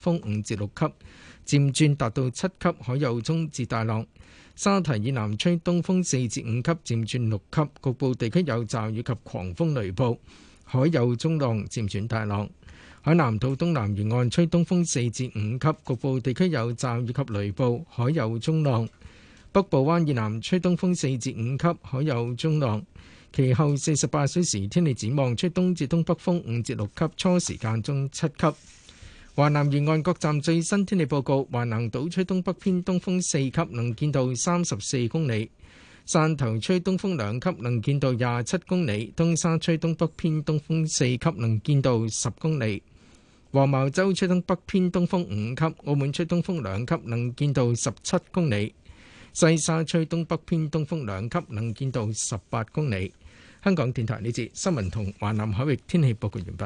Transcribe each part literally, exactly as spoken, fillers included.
風五至六級，漸轉達到七級，海有中至大浪。沙堤以南吹東風四至五級，漸轉六級，局部地區有驟雨及狂風雷暴，海有中浪，漸轉大浪。海南島東南沿岸吹東風四至五級，局部地區有驟雨及雷暴，海有中浪。北部灣以南吹東風四至五級，海有中浪。其後四十八小時天氣展望，吹東至東北風五至六級，初時間中七級。華南沿岸各站最新天氣報告：華南島吹東北偏東風四級，能見度三十四公里；汕頭吹東風兩級，能見度廿七公里；東沙吹東北偏東風四級，能見度十公里；黃茅洲吹東北偏東風五級，澳門吹東風兩級，能見度十七公里；西沙吹東北偏東風兩級，能見度十八公里。香港電台呢節新聞同華南海域天氣報告完畢。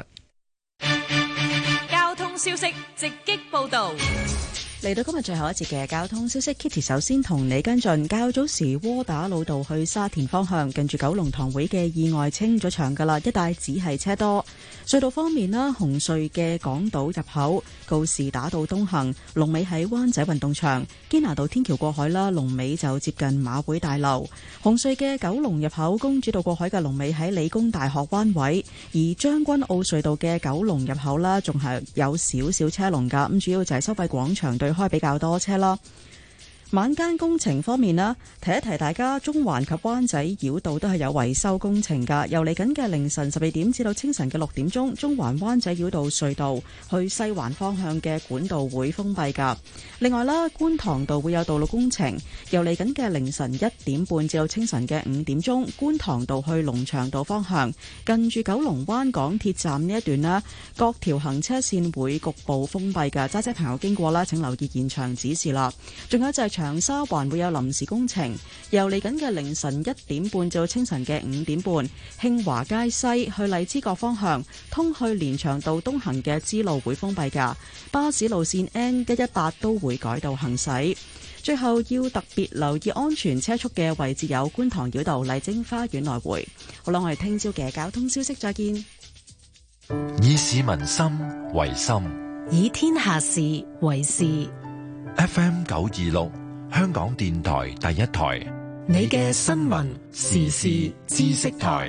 交通消息直擊報道。 嚟到今日最後一節嘅交通消息 ，Kitty 首先同你跟進。較早時窩打老道去沙田方向，近住九龍塘會嘅意外清咗場㗎啦，一帶只係車多。隧道方面啦，紅隧嘅港島入口告士打道東行，龍尾喺灣仔運動場；堅拿道天橋過海啦，龍尾就接近馬會大樓。紅隧嘅九龍入口公主道過海嘅龍尾喺理工大學灣位，而將軍澳隧道嘅九龍入口啦，仲係有少少車龍㗎。咁主要就係收費廣場對開比較多車啦。晚間工程方面啦，提一提大家，中環及灣仔繞道都係有維修工程噶。由嚟緊嘅凌晨十二點至到清晨嘅六點鐘，中環灣仔繞道隧道去西環方向嘅管道會封閉噶。另外啦，觀塘道會有道路工程，由嚟緊嘅凌晨一點半至到清晨嘅五點鐘，觀塘道去龍翔道方向，近住九龍灣港鐵站呢一段啦，各條行車線會局部封閉噶。揸車朋友經過啦，請留意現場指示啦。仲有就係長沙灣會有臨時工程，由嚟緊嘅凌晨一點半至到清晨嘅五點半，興華街西去荔枝角方向，通去連翔道東行嘅支路會封閉噶。巴士路線 N 一一八都會改道行駛。最後要特別留意安全車速嘅位置有觀塘繞道麗晶花園來回。好啦，我哋聽朝嘅交通消息再見。 以市民心為心， 以天下事為事。 F M 九二六香港電台第一台， 你嘅新聞時事知識台。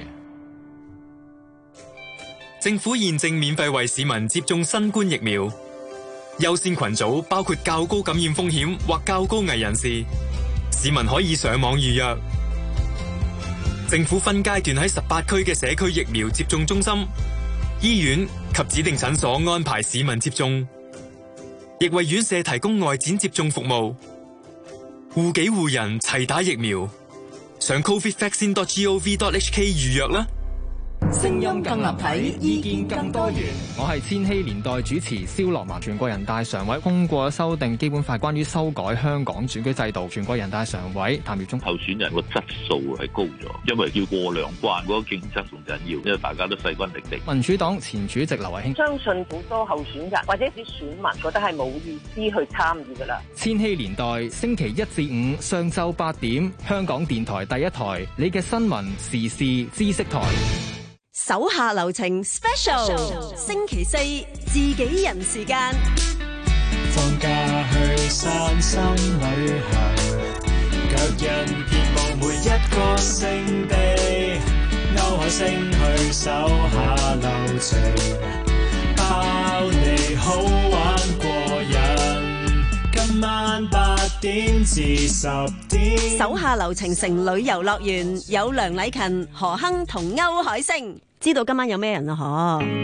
政府現正免費為市民接種新冠疫苗，優先群組包括較高感染風險或較高危人士，市民可以上網預約。政府分階段喺十八區嘅社區疫苗接種中心、醫院及指定診所安排市民接種，亦為院舍提供外展接種服務。護己護人齊打疫苗，上 covid vaccine dot gov dot h k 預約啦。 聲音更立體，意見更多元。 我係千禧年代主持蕭樂文。全國人大常委通過修訂基本法，關於修改香港選舉制度。全國人大常委譚耀宗， 候選人個質素係高咗，因為要過兩關，嗰個競爭仲緊要，因為大家都勢均力敵。 民主黨前主席劉慧卿， 相信好多候選人或者啲選民覺得係冇意思去參與噶啦。 千禧年代星期一至五上晝八點，香港電台第一台，你嘅新聞時事知識台。 手下留情 Special， 星期四自己人時間。 放假去散心旅行，腳印遍佈每一個聖地，歐海星去手下留情，包你好玩過癮。今晚八點至十點， 手下留情城旅遊樂園有梁禮勤、何亨同歐海星。知道今晚有咩人啊？嗬！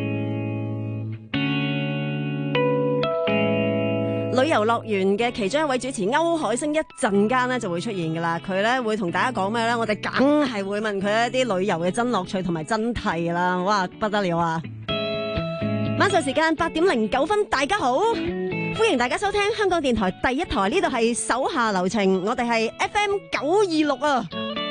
旅遊樂園嘅其中一位主持歐海星一陣間咧就會出現噶啦，佢咧會同大家講咩咧？我哋梗係會問佢一啲旅遊嘅真樂趣同埋真諦啦！哇，不得了啊！晚上時間八點零九分，大家好，歡迎大家收聽香港電台第一台，呢度係手下留情，我哋係 F M 九二六啊！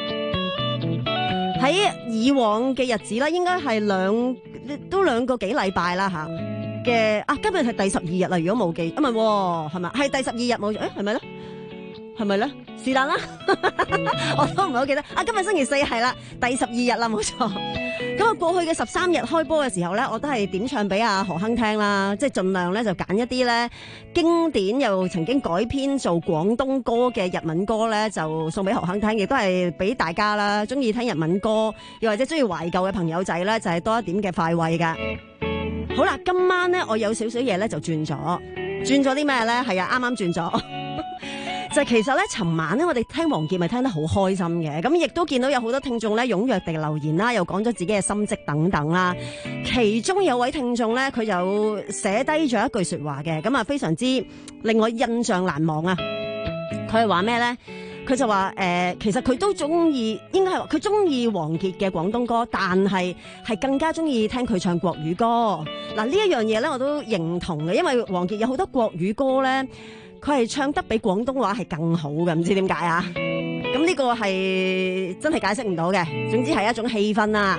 喺以往嘅日子啦，應該係兩都兩個幾禮拜啦吓嘅啊，今日係第十二日啦，如果冇記，啊唔係，係咪係第十二日冇？誒係咪咧？ 係咪咧？是但啦，我都唔係好記得。啊，今日星期四係啦，第十二日啦，冇錯。咁啊，過去嘅十三日開波嘅時候咧，我都係點唱俾阿何鏗聽啦，即係盡量咧就揀一啲咧經典又曾經改編做廣東歌嘅日文歌咧，就送俾何鏗聽，亦都係俾大家啦，中意聽日文歌又或者中意懷舊嘅朋友仔咧，就係多一點嘅快慰噶。好啦，今晚咧我有少少嘢咧就轉咗，轉咗啲咩咧？係啊，啱啱轉咗。就其實咧，尋晚咧，我哋聽王傑咪聽得好開心嘅，咁亦都見到有好多聽眾咧踴躍地留言啦，又講咗自己嘅心跡等等啦。其中有位聽眾咧，佢有寫低咗一句說話嘅，咁啊非常之令我印象難忘啊！佢係話咩咧？佢就話誒、呃，其實佢都中意，應該係佢中意王傑嘅廣東歌，但係係更加中意聽佢唱國語歌。嗱，呢一樣嘢咧，我都認同嘅，因為王傑有好多國語歌咧。佢係唱得比廣東話係更好嘅，唔知點解啊？咁呢個係真係解釋唔到嘅。總之係一種氣氛啦。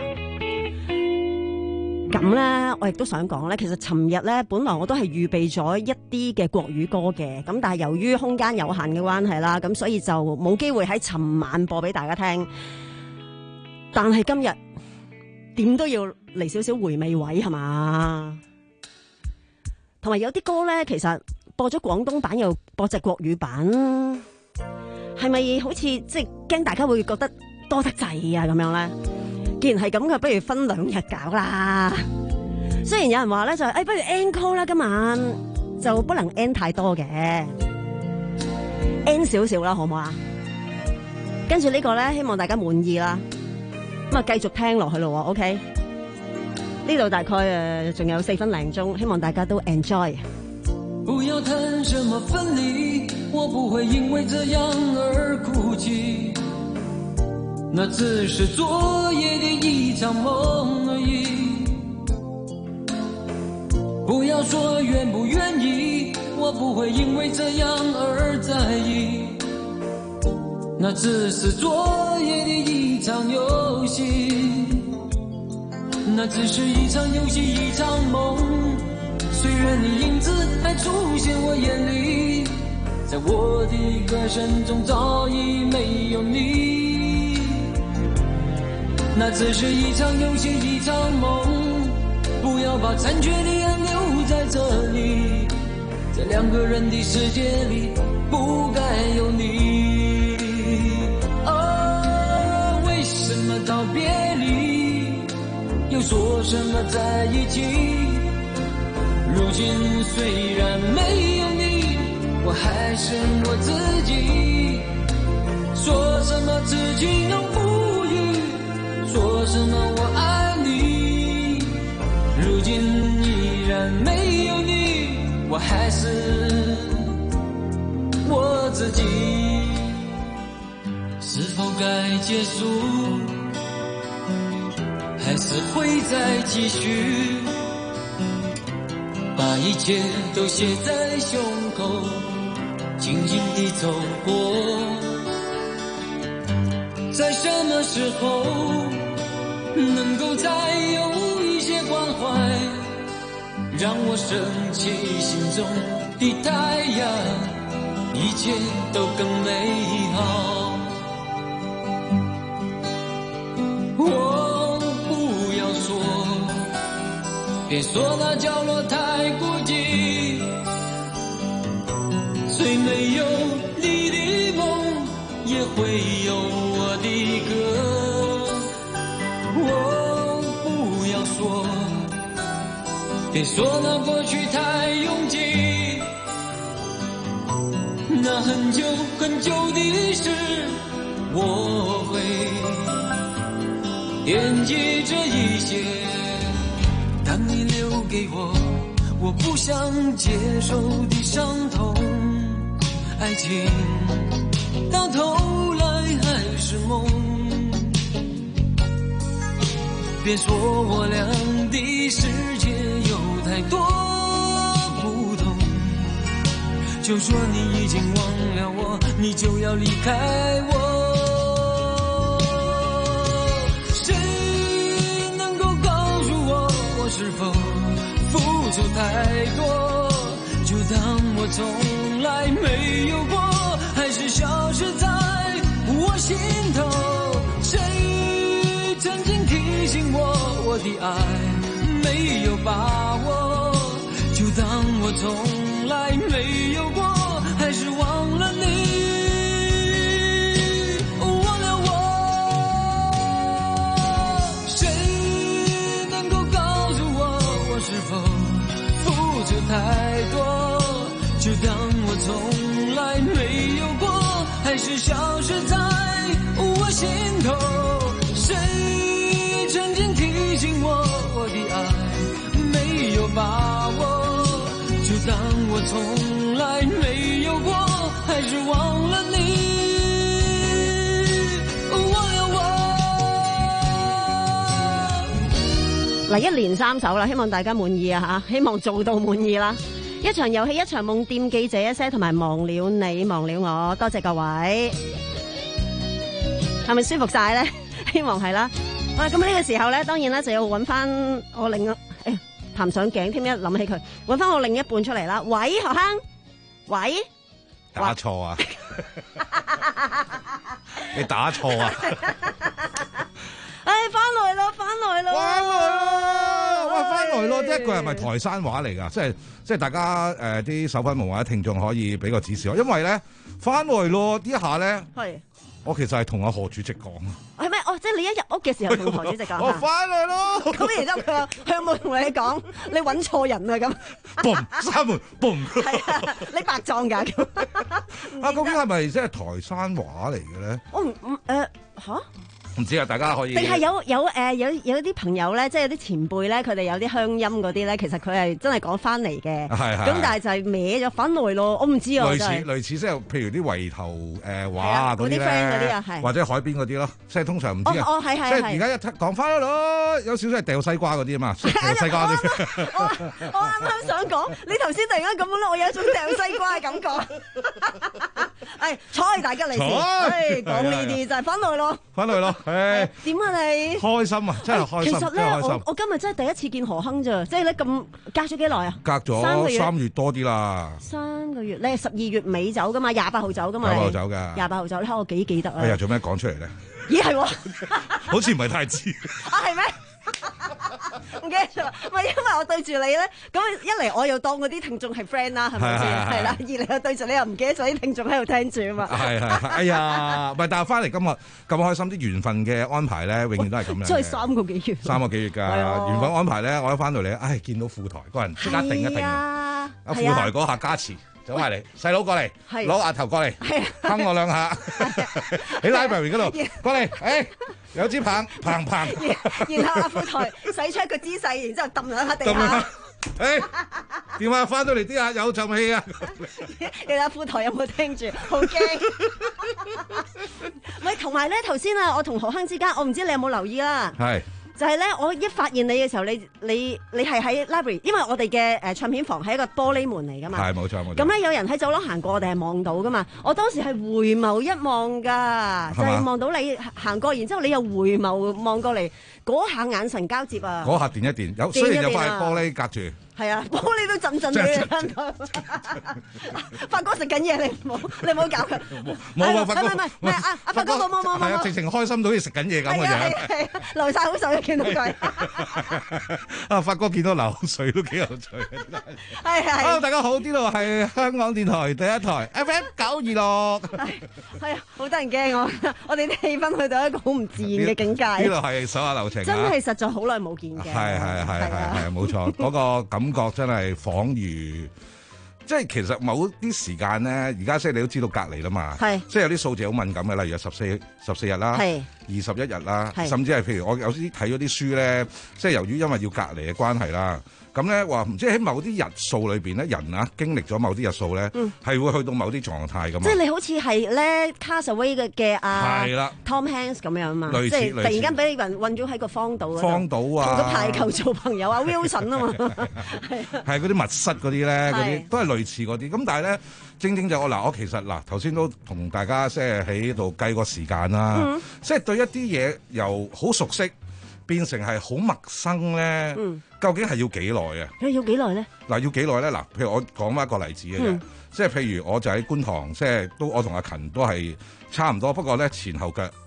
咁咧，我亦都想講咧，其實尋日咧，本來我都係預備咗一啲嘅國語歌嘅，咁但係由於空間有限嘅關係啦，咁所以就冇機會喺尋晚播俾大家聽。但係今日點都要嚟少少回味位係嘛？同埋有啲歌咧，其實。播咗廣東版又播隻國語版，係咪好似即係驚大家會覺得多得滯啊咁樣咧？既然係咁嘅，不如分兩日搞啦。雖然有人話咧就係、是，誒、哎、不如 encore 啦，今晚就不能 end 太多嘅 end 少少啦，好唔好啊？跟住呢個咧，希望大家滿意啦。咁啊，繼續聽落去咯 ，OK？ 呢度大概誒仲有四分零鐘，希望大家都 enjoy。 不要談什麼分離，我不會因為這樣而哭泣，那只是昨夜的一場夢而已。不要說願不願意，我不會因為這樣而在意，那只是昨夜的一場遊戲，那只是一場遊戲一場夢。雖然你影子還出現我眼裏，在我的歌聲中早已沒有你，那只是一場遊戲一場夢，不要把殘缺的愛留在這裏，在兩個人的世界裏不該有你。哦，為什麼到別離又說什麼在一起，如今雖然沒有你，我還是我自己。說什麼自己能富裕，說什麼我愛你，如今依然沒有你，我還是我自己。是否該結束，還是會再繼續？把一切都寫在胸口，靜靜地走過。在什麼時候能夠再有一些關懷，讓我升起心中的太陽，一切都更美好。我不要說，別說那角落太孤寂，雖沒有你的夢，也會有我的歌。我不要說，別說那過去太擁擠，那很久很久的事，我會惦記這一切。當你留給我我不想接受的傷痛，愛情到頭來還是夢。別說我倆的世界有太多不同，就說你已經忘了我，你就要離開我。是否付出太多，就當我從來沒有過，還是想把握，就當我從來沒有過，還是忘了你，忘了我。誰能夠告訴我，我是否付出太多？就當我從來沒有過，還是消失在我心頭。誰曾經提醒我，我的愛沒有把握？就當我從來沒有過，還是忘了你，忘了我。 嗱，一連三首啦，希望大家滿意啊吓，希望做到滿意啦。一場遊戲一場夢，惦記這一些同埋忘了你忘了我，多謝各位，係咪舒服晒咧？希望係啦。喂，咁呢個時候咧，當然咧就要揾翻我另一誒談上頸添，一諗起佢，揾翻我另一半出嚟啦。喂，學生，喂， 打錯啊！你打錯啊！ 唉，翻來咯，翻來咯， 翻來咯！喂，翻來咯！呢一句係咪台山話嚟㗎？即係即係大家誒啲手粉們或者聽眾可以俾個指示我，因為咧翻來咯呢一下咧，係我其實係同阿何主席講。 係咩？哦，即係你一入屋嘅時候同何主席講。 我翻來咯。 咁然之後佢有佢有冇同你講你揾錯人啊？咁嘣閂門嘣。 係啊，你白撞㗎咁。 啊，究竟係咪即係台山話嚟嘅咧？ 我唔唔誒嚇。唔知啊，大家可以。 定係有有誒、呃、有有啲朋友咧，即係有啲前輩咧，佢哋有啲鄉音嗰啲咧，其實佢係真係講翻嚟嘅。係係。咁但係就係歪咗翻來咯，我唔知啊。類似類似即係譬如啲圍頭誒話啊嗰啲咧，或者海邊嗰啲咯，即係通常唔知啊。 哦哦係係。 即係而家一講翻咯，有少少係掉西瓜嗰啲啊嘛，掉西瓜啲。 我我啱啱想講，你頭先突然間咁樣咧，我有一種掉西瓜嘅感覺。誒，彩大吉利是，誒講呢啲就係翻來咯。 翻來咯。誒點啊你？ 開心啊，真係開心， 其實咧，我我今日真係第一次見何亨咋，即係咧咁隔咗幾耐啊？ 隔咗三月多啲啦。三個月， 你係十二月尾走噶嘛？廿八號走噶嘛？ 廿八號走㗎。 廿八號走，你睇我幾記得啊？ 哎呀，做咩講出嚟咧？ 咦係喎， 好似唔係太知。 啊係咩？唔記得咗，唔係因為我對住你咧，咁一嚟我又當嗰啲聽眾係 friend 啦，係咪先？係啦，二嚟又對住你又唔記得咗啲聽眾喺度聽住啊嘛。係係，哎呀，唔係，但係翻嚟今日咁開心，啲緣分嘅安排咧，永遠都係咁樣嘅。 真係三個幾月， 三個幾月㗎緣分安排咧，我一翻到嚟，唉，見到副台個人即刻定一定啊！副台嗰下加持。走埋嚟，細佬過嚟，攞額頭過嚟，哼我兩下，喺 library 嗰度過嚟，誒有支棒，砰砰， 然後阿副台使出一個姿勢，然之後揼兩下地下， 誒點啊？翻到嚟啲下有陣氣啊！ 你睇副台有冇聽住？好驚！喂，同埋咧頭先啊，我同何亨之間，我唔知你有冇留意啦。係。就係咧，我一發現你嘅時候，你你你係喺 library，因為我哋嘅誒唱片房係一個玻璃門嚟噶嘛。係冇錯冇錯。咁咧有人喺走廊行過，我哋係望到噶嘛。我當時係回眸一望㗎，就係望到你行過，然之後你又回眸望過嚟，嗰下眼神交接啊！ 嗰下電一電，有雖然有塊玻璃隔住。係啊，玻璃都震震你啊！發哥食緊嘢，你唔好你唔好搞佢。 冇冇發哥， 唔係唔係唔係啊！阿發哥冇冇冇冇。 係啊，直情開心到好似食緊嘢咁嘅樣。 係流曬口水，見到佢。 啊，發哥見到流水都幾有趣。係係。Hello，大家好，呢度係香港電台第一台 F M 九二六。 係啊，好得人驚我，我哋啲氣氛去到一個好唔自然嘅境界。 呢度係手下留情。 真係實在好耐冇見嘅。 係係係係係冇錯，嗰個感。感覺真係恍如，即係其實某啲時間咧，而家即係你都知道隔離啦嘛，係即係有啲數字好敏感嘅，例如十四十四日啦，係二十一日啦，甚至係譬如我有啲睇咗啲書咧，即係由於因為要隔離嘅關係啦。咁咧話唔知喺某啲日數裏邊咧，人啊經歷咗某啲日數咧，係、嗯、會去到某啲狀態噶嘛。即係你好似係咧 Castaway 嘅嘅啊 Tom Hanks 咁樣啊嘛，即係突然間俾你人困咗喺個荒島嗰度，荒島啊，同個排球做朋友啊 Wilson 啊嘛，係嗰啲密室嗰啲咧，嗰啲都係類似嗰啲。咁但係咧，正正就我嗱，我其實嗱頭先都同大家即係喺度計個時間啦，嗯、即係對一啲嘢又好熟悉。變成係好陌生咧，嗯、究竟係要幾耐啊？ 要幾耐咧？ 嗱，要幾耐咧？嗱，譬如我講翻一個例子嘅啫，嗯、即係譬如我就喺觀塘，即係都我同阿勤都係差唔多，不過咧前後腳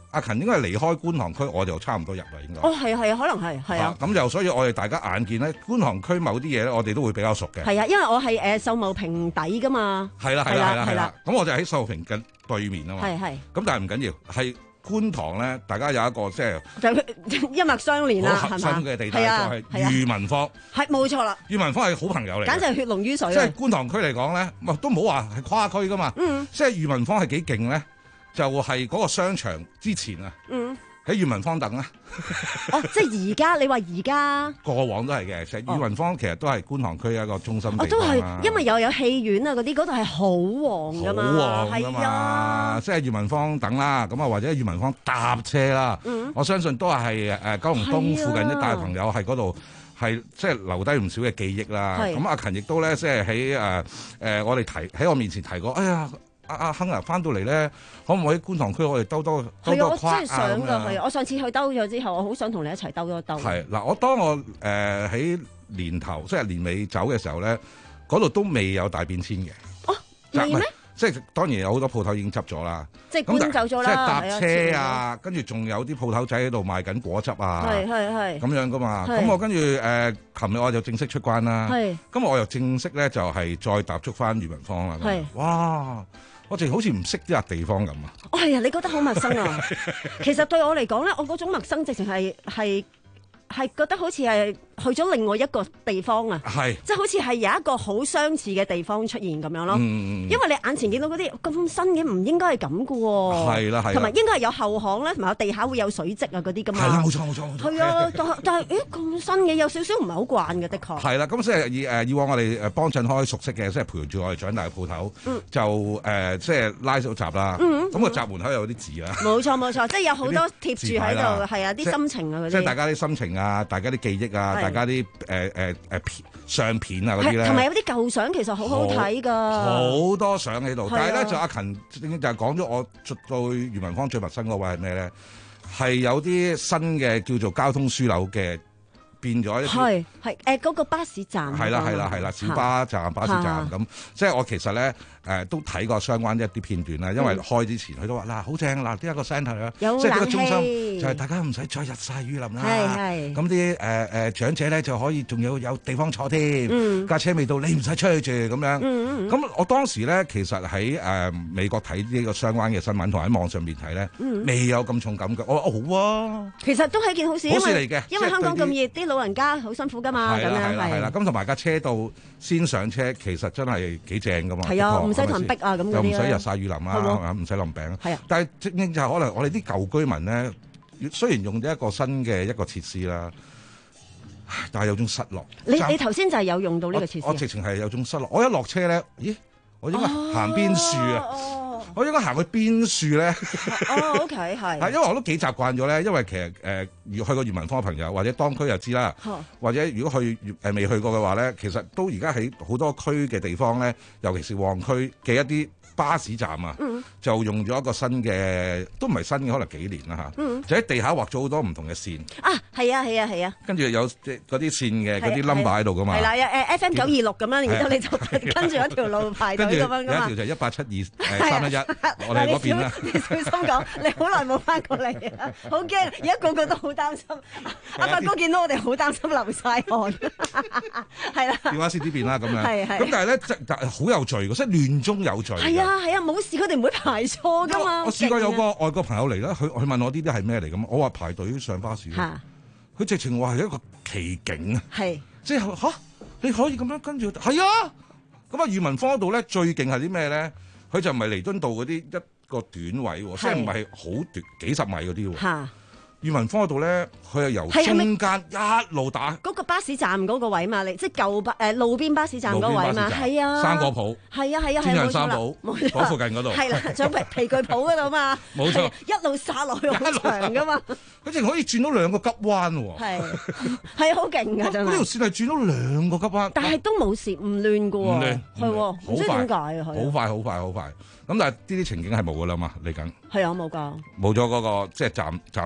阿勤應該係離開觀塘區，我就差唔多入啦，應該。 哦，係啊係啊，可能係係啊。 咁就所以我哋大家眼見咧，觀塘區某啲嘢咧，我哋都會比較熟嘅。 係啊，因為我係誒秀茂坪底噶嘛。 係啦係啦係啦係啦。咁我就喺秀茂坪嘅對面啊嘛。 係係。咁但係唔緊要，係觀塘咧，大家有一個即係就一脈相連啦， 好核心嘅地帶就係裕民坊。係冇錯啦。 裕民坊係好朋友嚟， 簡直係血濃於水。 即係觀塘區嚟講咧，都唔好話係跨區噶嘛。嗯。即係裕民坊係幾勁咧？就係嗰個商場之前啊。嗯。喺裕民坊等啊！ 哦，即係而家你話而家過往都係嘅，其實裕民坊其實都係觀塘區一個中心地方。 哦，都係，因為又有戲院啊嗰啲，嗰度係好旺噶嘛， 好旺噶嘛，啊、即係裕民坊等啦，咁啊或者裕民坊搭車啦。嗯、我相信都係誒九龍東附近一帶朋友喺嗰度係即係留低唔少嘅記憶啦。咁阿勤亦都咧，即係喺誒誒我哋提喺我面前提過，哎呀。阿阿亨啊，翻到嚟咧，可唔可以觀塘區我哋兜多兜多跨啊？ 係啊，我真係想㗎，係我上次去兜咗之後，我好想同你一齊兜一兜。 係嗱，我當我誒喺、呃、年頭即係年尾走嘅時候咧，嗰度都未有大變遷嘅。 哦，未咩？ 即係當然有好多鋪頭已經執咗啦， 即係搬走咗啦。 即係搭車啊，跟住仲有啲鋪頭仔喺度賣緊果汁啊， 係係係咁樣噶嘛。咁我跟住誒，琴日我就正式出關啦。係，今日我又正式咧就係再踏足翻裕民坊啦。係，哇！我淨好似唔識呢笪地方咁啊！ 哦，係啊，你覺得好陌生啊？其實對我嚟講咧，我嗰種陌生直情係係係覺得好似係去咗另外一個地方啊！係，即係好似係有一個好相似嘅地方出現咁樣咯。嗯、因為你眼前見到嗰啲咁新嘅，唔應該係咁噶喎。係啦係。同埋應該係有後巷咧，同埋有地下會有水漬啊嗰啲噶嘛。係啦，冇錯冇錯冇錯。係啊，但係但係，誒咁新嘅，有少少唔係好慣嘅，的確。係啦，咁即係以誒以往我哋誒幫襯開熟悉嘅，即係陪住我哋長大嘅鋪頭，嗯、就誒、呃、即係拉咗閘啦。咁個閘門口有啲字啦。冇錯冇錯，即係有好多貼住喺度，係啊，啲心情啊嗰啲。即係大家啲心情啊，大家啲記憶啊，大家啲誒誒誒片相片啊嗰啲咧，同埋有啲舊相其實好好睇噶，好多相喺度。但係咧就阿勤正正就係講咗我對裕民坊最陌生嗰位係咩咧？係有啲新嘅叫做交通樞紐嘅變咗一啲，係係誒嗰個巴士站，係啦係啦係啦，小巴站、巴士站咁。即係我其實咧。誒都睇過相關一啲片段啦，因為開之前佢都話嗱好正嗱，呢一個 centre 啊，即係呢個中心就係大家唔使再日曬雨淋啦。係係。咁啲誒誒長者咧就可以仲有有地方坐添，架車未到你唔使出去住咁樣。咁我當時咧其實喺誒美國睇呢個相關嘅新聞，同喺網上面睇咧，未有咁重感覺。我話哦好啊，其實都係一件好事，好事嚟嘅，因為香港咁熱，啲老人家好辛苦㗎嘛。係啦係啦係啦，咁同埋架車度先上車，其實真係幾正㗎嘛。係啊。唔使同人逼啊，咁又唔使日曬雨淋啊，唔使淋餅。係啊，但係正正就係可能我哋啲舊居民咧，雖然用咗一個新嘅一個設施啦，但係有種失落。你你頭先就係有用到呢個設施。我直情係有種失落。我一落車咧，咦？我應該行邊樹啊？我應該行去邊樹咧？哦，OK，係。係因為我都幾習慣咗咧，因為其實誒，如去過裕民坊嘅朋友或者當區就知啦，或者如果去誒未去過嘅話咧，其實都而家喺好多區嘅地方咧，尤其是旺區嘅一啲巴士站啊，嗯、就用咗一個新嘅，都唔係新嘅，可能幾年啦嚇，嗯、就喺地下畫咗好多唔同嘅線。啊，係啊，係啊，係啊。跟住有即嗰啲線嘅嗰啲 number 喺度噶嘛。係啦，誒 F M 九二六咁樣，然之後你就跟住一條路排隊咁樣噶嘛。有一條就一八七二誒三一一，我哋嗰邊啦。你小心講，你好耐冇翻過嚟啊，好驚！而家個個都好擔心。阿發哥見到我哋好擔心流晒汗。係啦。電話線呢邊啦，咁樣。係係。咁但係咧，即係好有序嘅，即係亂中有序。係啊。啊，係啊，冇事，佢哋唔會排錯噶嘛。我試過有個外國朋友嚟啦，佢佢問我呢啲係咩嚟咁，我話排隊上巴士。嚇，佢直情話係一個奇景啊。係，即係嚇，你可以咁樣跟住，係啊。咁啊，裕民坊嗰度咧最勁係啲咩咧？佢就唔係彌敦道嗰啲一個短位喎，即係唔係好短幾十米嗰啲喎。嚇。裕民坊嗰度咧，佢係由中間一路打嗰個巴士站嗰個位嘛，你即係舊巴誒路邊巴士站嗰位嘛，係啊，生果鋪，係啊係啊係冇錯啦，嗰附近嗰度，係啦，仲有皮皮具鋪嗰度嘛，冇錯，一路殺落去好長噶嘛，佢淨可以轉到兩個急彎喎，係係好勁㗎真係，呢條線係轉到兩個急彎，但係都冇事唔亂㗎喎，唔亂係喎，唔知點解啊，好快好快好快。咁但係呢啲情景係冇噶啦嘛，嚟緊係啊冇㗎，冇咗嗰個即係站站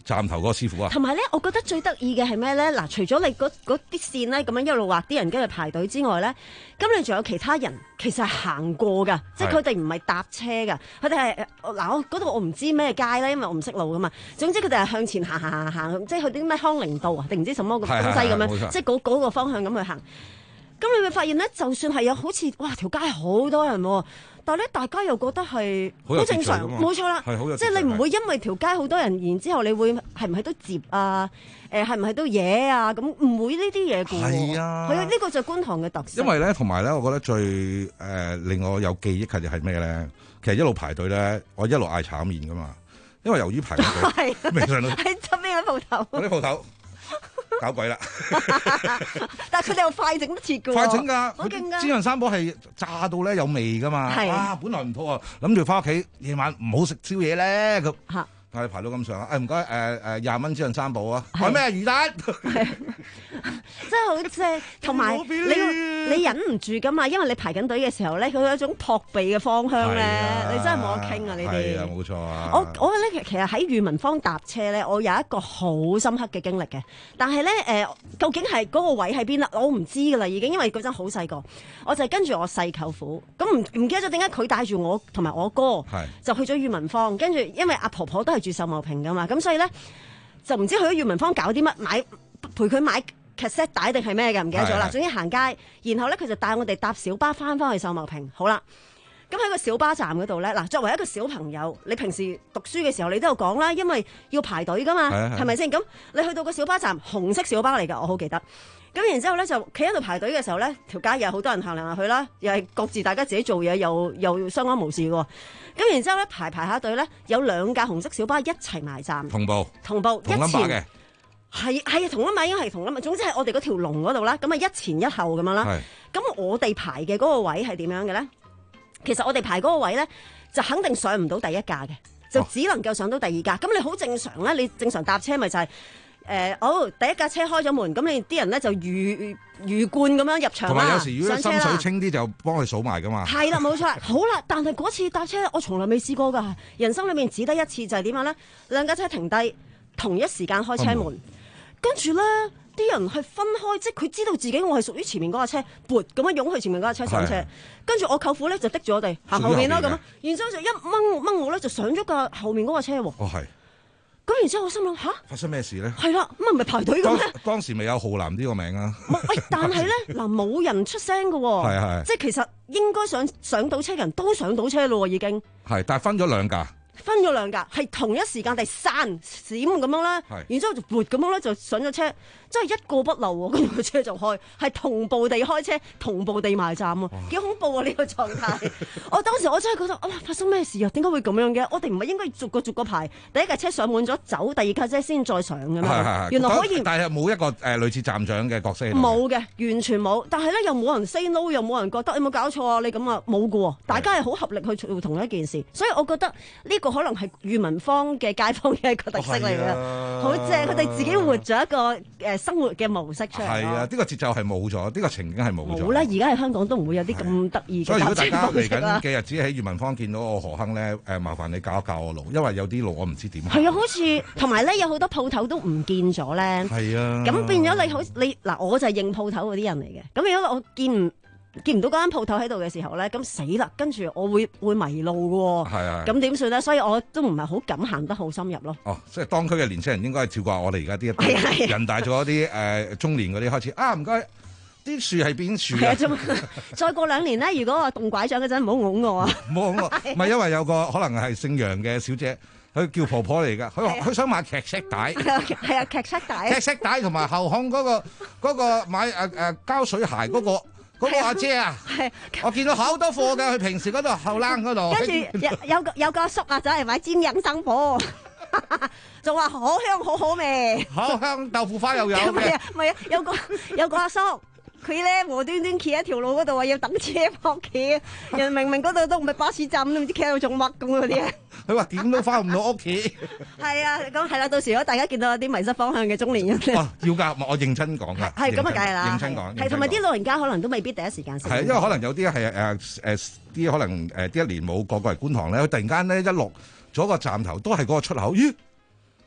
站頭嗰個師傅啊。 同埋咧，我覺得最得意嘅係咩咧？嗱，除咗你嗰嗰啲線咧咁樣一路畫啲人跟住排隊之外咧，咁你仲有其他人其實係行過㗎，即係佢哋唔係搭車㗎，佢哋係嗱我嗰度我唔知咩街咧，因為我唔識路㗎嘛。總之佢哋係向前行行行行，即係去啲咩康寧道啊，定唔知什麼個東西咁樣，即係嗰嗰個方向咁去行。咁你會發現咧，就算係有好似哇條街好多人喎，但係咧大家又覺得係好正常，冇錯啦，即係你唔會因為條街好多人，然之後你會係唔係都接啊？誒係唔係都嘢啊？咁唔會呢啲嘢嘅喎。係啊，係啊，呢個就係觀塘嘅特色。 因為咧，同埋咧，我覺得最誒、呃、令我有記憶嘅係咩咧？其實一路排隊咧，我一路嗌炒麵噶嘛，因為由於排隊未上到喺側邊嘅鋪頭， 嗰啲鋪頭。搞鬼啦！ 但係佢哋又快整得切㗎喎， 快整㗎， 好勁㗎！ 煎釀三寶係炸到咧有味㗎嘛，啊，本來唔妥啊，諗住翻屋企夜晚唔好食宵夜咧咁。但係排到咁上下，誒唔該誒誒廿蚊煎釀三寶啊，係咩魚蛋？ 真係好正，同埋你你忍唔住㗎嘛，因為你排緊隊嘅時候咧，佢有一種撲鼻嘅芳香咧，你真係冇得傾啊！呢啲係啊，冇錯啊！ 我我咧其實喺裕民坊搭車咧，我有一個好深刻嘅經歷嘅，但係咧誒，究竟係嗰個位喺邊啦？我唔知㗎啦，已經，因為嗰陣好細個，我就係跟住我細舅父，咁唔唔記得咗點解佢帶住我同埋我哥，就去咗裕民坊，跟住因為阿婆婆都係住秀茂坪㗎嘛，咁所以咧就唔知去咗裕民坊搞啲乜，買陪佢買 cassette 帶定係咩嘅，唔記得咗啦。總之行街，然後咧佢就帶我哋搭小巴翻返去秀茂坪。好啦，咁喺個小巴站嗰度咧，嗱作為一個小朋友，你平時讀書嘅時候你都有講啦，因為要排隊㗎嘛，係咪先？咁你去到個小巴站，紅色小巴嚟㗎，我好記得。咁然之後咧就企喺度排隊嘅時候咧，條街又好多人行嚟行去啦，又係各自大家自己做嘢，又又相安無事喎。咁然之後咧排排下隊咧，有兩架紅色小巴一齊埋站，同步同步同一碼嘅，係係同一碼應該係同一碼，總之係我哋嗰條龍嗰度啦。咁啊一前一後咁樣啦。咁我哋排嘅嗰個位係點樣嘅咧？其實我哋排嗰個位咧，就肯定上唔到第一架嘅，就只能夠上到第二架。咁、哦、你好正常咧，你正常搭車咪就係、是。誒、呃，好，第一架車開咗門，咁你啲人咧就魚魚貫咁樣入場啦。同埋有時如果心水清啲，就幫佢數埋噶嘛。係啦，冇錯。好啦，但係嗰次搭車，我從來未試過㗎，人生裏面只得一次，就係點樣咧？兩架車停低，同一時間開車門，嗯、跟住咧啲人係分開，即係佢知道自己我係屬於前面嗰架車，撥咁樣湧去前面嗰架車上車，跟住我舅父咧就滴咗我哋行後面啦咁，然之後就一掹掹我咧就上咗架後面嗰架車喎。哦，係。咁然之後我心諗吓，發生咩事咧？係啦，咁係咪排隊咁咧？當時未有浩南呢個名啊。喂，但係咧嗱，冇人出聲㗎喎。係係。即係其實應該上上到車嘅人都上到車咯，已經。係，但係分咗兩架。分咗兩架，係同一時間地閃閃咁樣啦，然之後就撥咁樣咧就上咗車，真係一個不漏喎，跟住個車就開，係同步地開車，同步地埋站喎，幾恐怖啊呢、呢個狀態！我當時我真係覺得啊，發生咩事啊？點解會咁樣嘅？我哋唔係應該逐個逐個排，第一架車上滿咗走，第二架車先再上嘅咩？原來可以，但係冇一個誒、呃、類似站長嘅角色。冇嘅，完全冇。但係咧又冇人 say no， 又冇人覺得有冇搞錯啊？你咁啊冇嘅喎，大家係好合力去做同一件事，所以我覺得呢個可能係裕民坊嘅街坊嘅一個特色嚟嘅，好、哦、正。佢哋自己活咗一個誒生活嘅模式出嚟。係啊，呢、這個節奏係冇咗，呢、這個情景係冇咗。冇啦，而家喺香港都唔會有啲咁得意嘅。所以如果大家嚟緊嘅日子喺裕民坊見到我何亨咧，誒麻煩你教一教我路，因為有啲路我唔知點。係啊，好似同埋咧有好多鋪頭都唔見咗咧。係啊。咁變咗你好你嗱，我就係認鋪頭嗰啲人嚟嘅。咁如果我見唔見唔到嗰間鋪頭喺度嘅時候咧，咁死啦！跟住我會會迷路嘅喎。係啊。咁點算咧？所以我都唔係好敢行得好深入咯。哦，即係當區嘅年輕人應該係照顧我哋而家啲人大咗啲誒中年嗰啲開始啊！唔該，啲樹係邊樹啊？係啊，再過兩年咧，如果我動拐杖嗰陣，唔好擁我啊！唔好擁我，唔係因為有個可能係姓楊嘅小姐，佢叫婆婆嚟㗎，佢話佢想買劇色帶，係啊，劇色帶，劇色帶同埋後巷嗰個嗰個買誒誒膠水鞋嗰個。嗰、那個阿姐啊，我見到好多貨㗎，佢平時嗰度後欄嗰度。跟住有有個有個阿叔啊，走嚟買煎釀生火，仲話好香好好味，好香豆腐花又有。唔係啊，唔係啊，有個有個阿叔，佢咧無端端企喺條路嗰度話要等車翻屋企，人明明嗰度都唔係巴士站，都唔知企喺度做乜咁嗰啲。佢話點都翻唔到屋企。係啊，咁係啦，到時如果大家見到有啲迷失方向嘅中年人咧，哦，要㗎，我認真講㗎。係咁啊，梗係啦。認真講。係同埋啲老人家可能都未必第一時間識。係因為可能有啲係誒誒啲可能誒啲一年冇過過嚟觀塘咧，佢突然間咧一落咗個站頭都係嗰個出口，咦？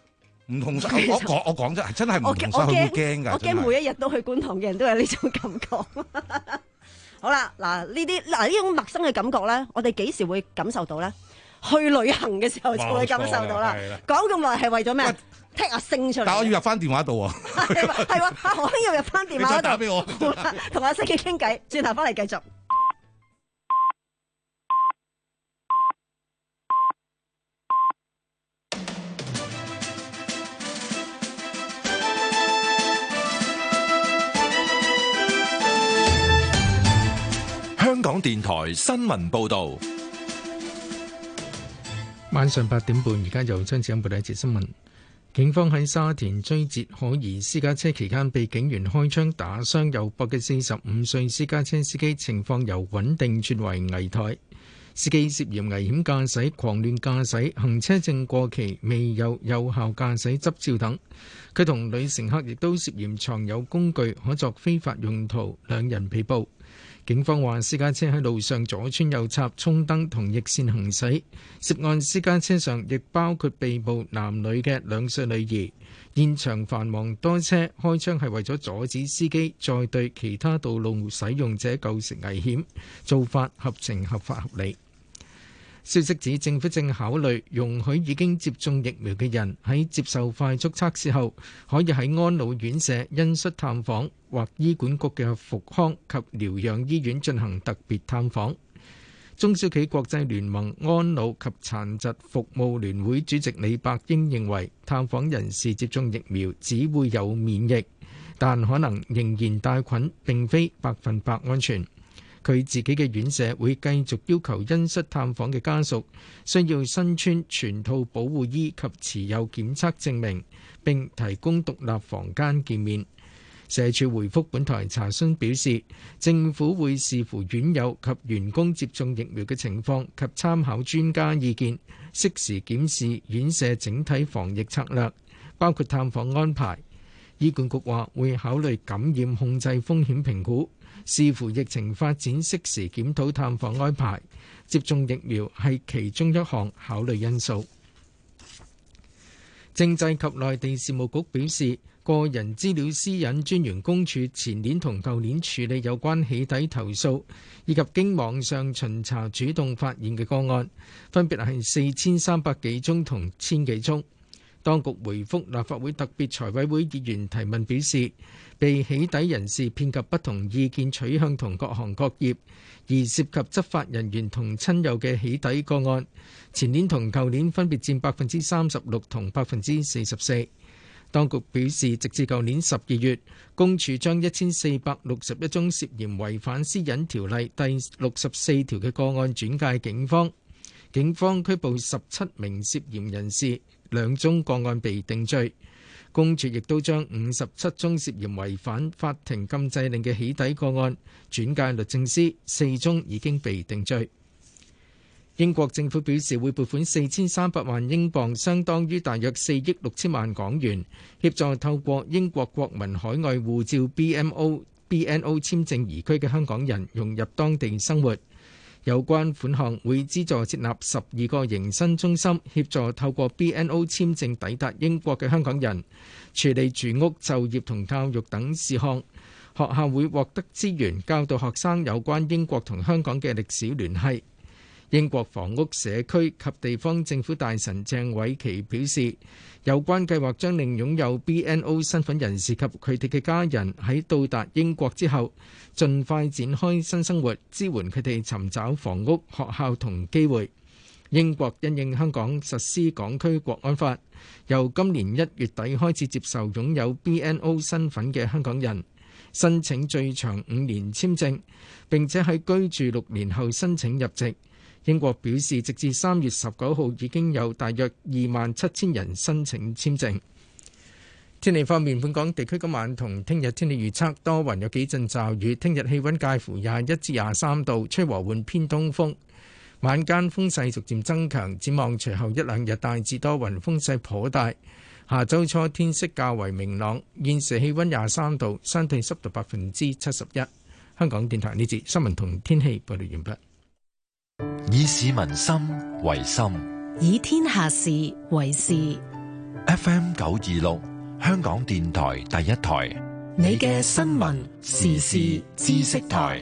唔同室，我我我講真係真係唔同室，佢會驚㗎。 我驚每一日都去觀塘嘅人都有呢種感覺。好啦，嗱呢啲嗱呢種陌生嘅感覺咧，我哋幾時會感受到咧？去旅行嘅時候就會感受到啦。講咁耐係為咗咩？聽阿星出嚟。但我要入翻電話度喎。係喎，係喎，我要入翻電話度。你再打俾我。同阿星傾傾偈，轉頭翻嚟繼續。 香港電台新聞報道。 晚上八點半，而家由張子欣報第一節新聞。警方喺沙田追截可疑私家車期間，被警員開槍打傷右膊嘅四十五歲私家車司機，情況由穩定轉為危殆。司機涉嫌危險駕駛、狂亂駕駛、行車證過期、未有有效駕駛執照等。佢同女乘客亦都涉嫌藏有工具可作非法用途，兩人被捕。警方話私家車喺路上左穿右插、衝燈同逆線行駛，涉案私家車上亦包括被捕男女嘅兩歲女兒。現場繁忙多車，開槍係為咗阻止司機再對其他道路使用者構成危險，做法合情合法合理。消息指政府正考慮容許已經接種疫苗嘅人喺接受快速測試後，可以喺安老院舍、恩恤探訪或醫管局嘅復康及療養醫院進行特別探訪。中小企國際聯盟安老及殘疾服務聯會主席李伯英認為，探訪人士接種疫苗只會有免疫，但可能仍然帶菌，並非百分百安全。佢自己嘅院舍會繼續要求恩恤探訪嘅家屬需要身穿全套保護衣及持有檢測證明，並提供獨立房間見面。社署回覆本台查詢表示，政府會視乎院友及員工接種疫苗嘅情況及參考專家意見，適時檢視院舍整體防疫策略，包括探訪安排。醫管局話會考慮感染控制風險評估，視乎疫情發展，適時檢討探訪安排。接種疫苗係其中一項考慮因素。政制及內地事務局表示，個人資料私隱專員公署前年同舊年處理有關起底投訴，以及經網上巡查主動發現嘅個案，分別係四千三百幾宗同千幾宗。當局回覆立法會特別財委會議員提問表示，被起底人士遍及不同意見取向同各行各業，而涉及執法人員同親友嘅起底個案，前年同舊年分別佔百分之三十六同百分之四十四。當局表示，直至舊年十二月，公署將一千四百六十一宗涉嫌違反私隱條例第六十四條嘅個案轉介警方，警方拘捕十七名涉嫌人士，兩宗個案被定罪。公署亦都將五十七宗涉嫌違反法庭禁制令嘅起底個案轉介律政司，四宗已經被定罪。英國政府表示會撥款四千三百萬英鎊，相當於大約四億六千萬港元，協助透過英國國民海外護照 B N O B N O 簽證移居嘅香港人融入當地生活。有關款項會資助設立十二個迎新中心，協助透過 B N O 簽證抵達英國嘅香港人處理住屋、就業同教育等事項。學校會獲得資源，教導學生有關英國同香港嘅歷史聯繫。英國房屋社區及地方政府大臣鄭偉琪表示，有關計劃將令擁有 B N O 身份人士及佢哋嘅家人喺到達英國之後，盡快展開新生活，支援佢哋尋找房屋、學校同機會。英國因應香港實施港區國安法，由今年一月底開始接受擁有 B N O 身份嘅香港人申請最長五年簽證，並且喺居住六年後申請入籍。英國表示，直至三月十九號已經有大約二萬七千人申請簽證。天氣方面，本港地區今晚同聽日天氣預測多雲，有幾陣驟雨。聽日氣溫介乎廿一至廿三度，吹和緩偏東風。晚間風勢逐漸增強，展望隨後一兩日大致多雲，風勢頗大。下週初天色較為明朗。現時氣溫廿三度，相對濕度百分之七十一。香港電台呢節新聞同天氣報道完畢。 以市民心為心， 以天下事為事。 F M 九二六，香港電台第一台。 你嘅新聞時事知識台。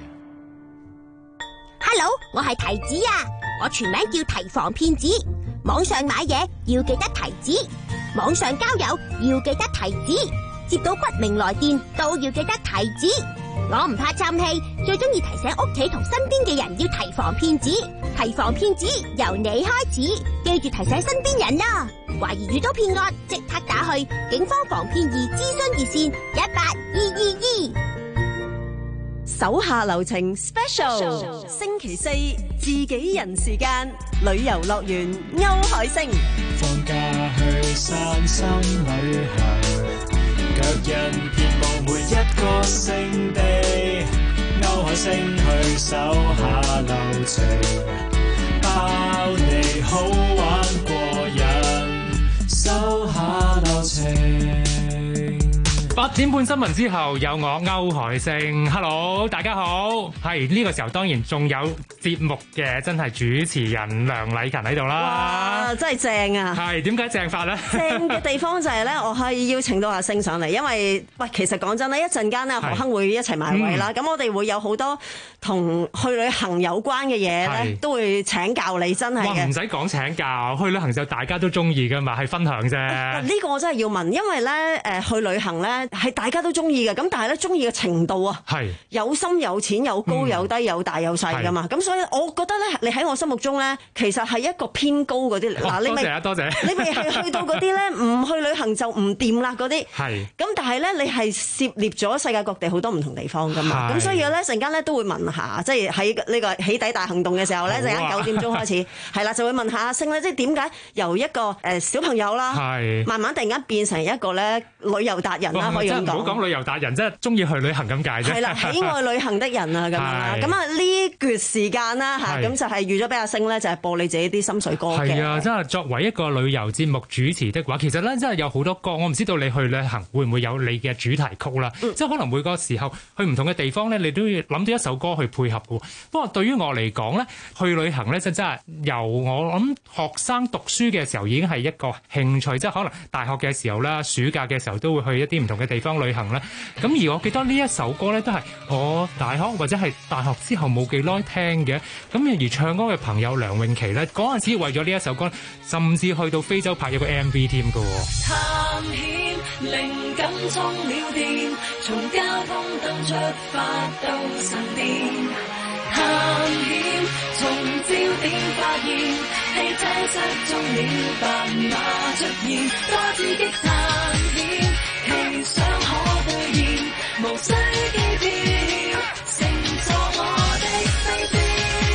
Hello， 我係提子啊！我全名叫提防騙子。網上買嘢要記得提子，網上交友要記得提子，接到不明來電都要記得提子。我唔怕嘥氣，最中意提醒屋企同身邊嘅人要提防騙子。提防騙子由你開始，記住提醒身邊人啦。懷疑遇到騙案，即刻打去警方防騙易諮詢熱線一八二二二。 手下留情 special， 星期四自己人時間，旅遊樂園歐海星。 放假去散心旅行，腳印遍佈每一個勝地，歐海星去手下留情，包你好玩過癮，手下留情。 八點半新聞之後有我歐海星 ，Hello， 大家好。係呢個時候當然仲有節目嘅真係主持人梁禮勤喺度啦。 哇，真係正啊！ 係點解正法咧？ 正嘅地方就係咧，我可以邀請到阿星上嚟，因為喂，其實講真咧，一陣間咧何鏗會一齊埋位啦。咁、嗯、我哋會有好多同去旅行有關嘅嘢咧，都會請教你，真係嘅。哇， 唔使講請教，去旅行就大家都中意噶嘛，係分享啫。呢、 哎呢個我真係要問，因為咧誒去旅行咧。係大家都中意嘅，咁但係咧中意嘅程度啊，係有深有淺有高有低、嗯、有大有細噶嘛，咁所以我覺得咧，你喺我心目中咧，其實係一個偏高嗰啲。嗱、哦，你咪多謝啊，多謝。你咪係去到嗰啲咧，唔去旅行就唔掂啦嗰啲。係。咁但係咧，你係涉獵咗世界各地好多唔同地方噶嘛，咁所以咧陣間咧都會問下，即係喺呢個起底大行動嘅時候咧，陣間九點鐘開始，係啦，就會問下阿星咧，即係點解由一個誒小朋友啦，慢慢突然間變成一個咧旅遊達人啦。可以咁講，唔好講旅遊達人，即係中意去旅行咁解啫。係啦，喜愛旅行的人啊，咁樣啦。咁啊呢段時間啦嚇，咁就係預咗俾阿星咧，就係播你自己啲心水歌嘅。係啊，真係作為一個旅遊節目主持的話，其實咧真係有好多歌。我唔知道你去旅行會唔會有你嘅主題曲啦。嗯、即係可能每個時候去唔同嘅地方咧，你都要諗到一首歌去配合嘅。不過對於我嚟講咧，去旅行咧真真係由我諗學生讀書嘅時候已經係一個興趣，即係可能大學嘅時候啦、暑假嘅時候都會去一啲唔同嘅地方旅行啦。咁而我記得呢一首歌咧，都係我大學或者係大學之後冇幾耐聽嘅。咁而唱歌嘅朋友梁詠琪咧，嗰陣時為咗呢一首歌，甚至去到非洲拍咗個 M V 添㗎。 探險靈感充了電，從交通燈出發到神殿。探險從焦點發現，汽車失蹤了，白馬出現，多刺激探險，期想可兌現，無需機票，乘坐我的飛機。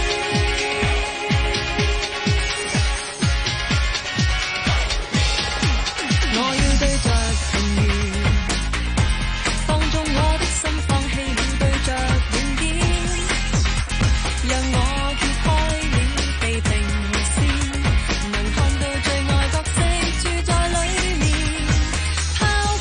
我要對着平原，放縱我的心，放棄了對着軟件，讓我揭開了地平線，能看到最愛角色住在裡面，拋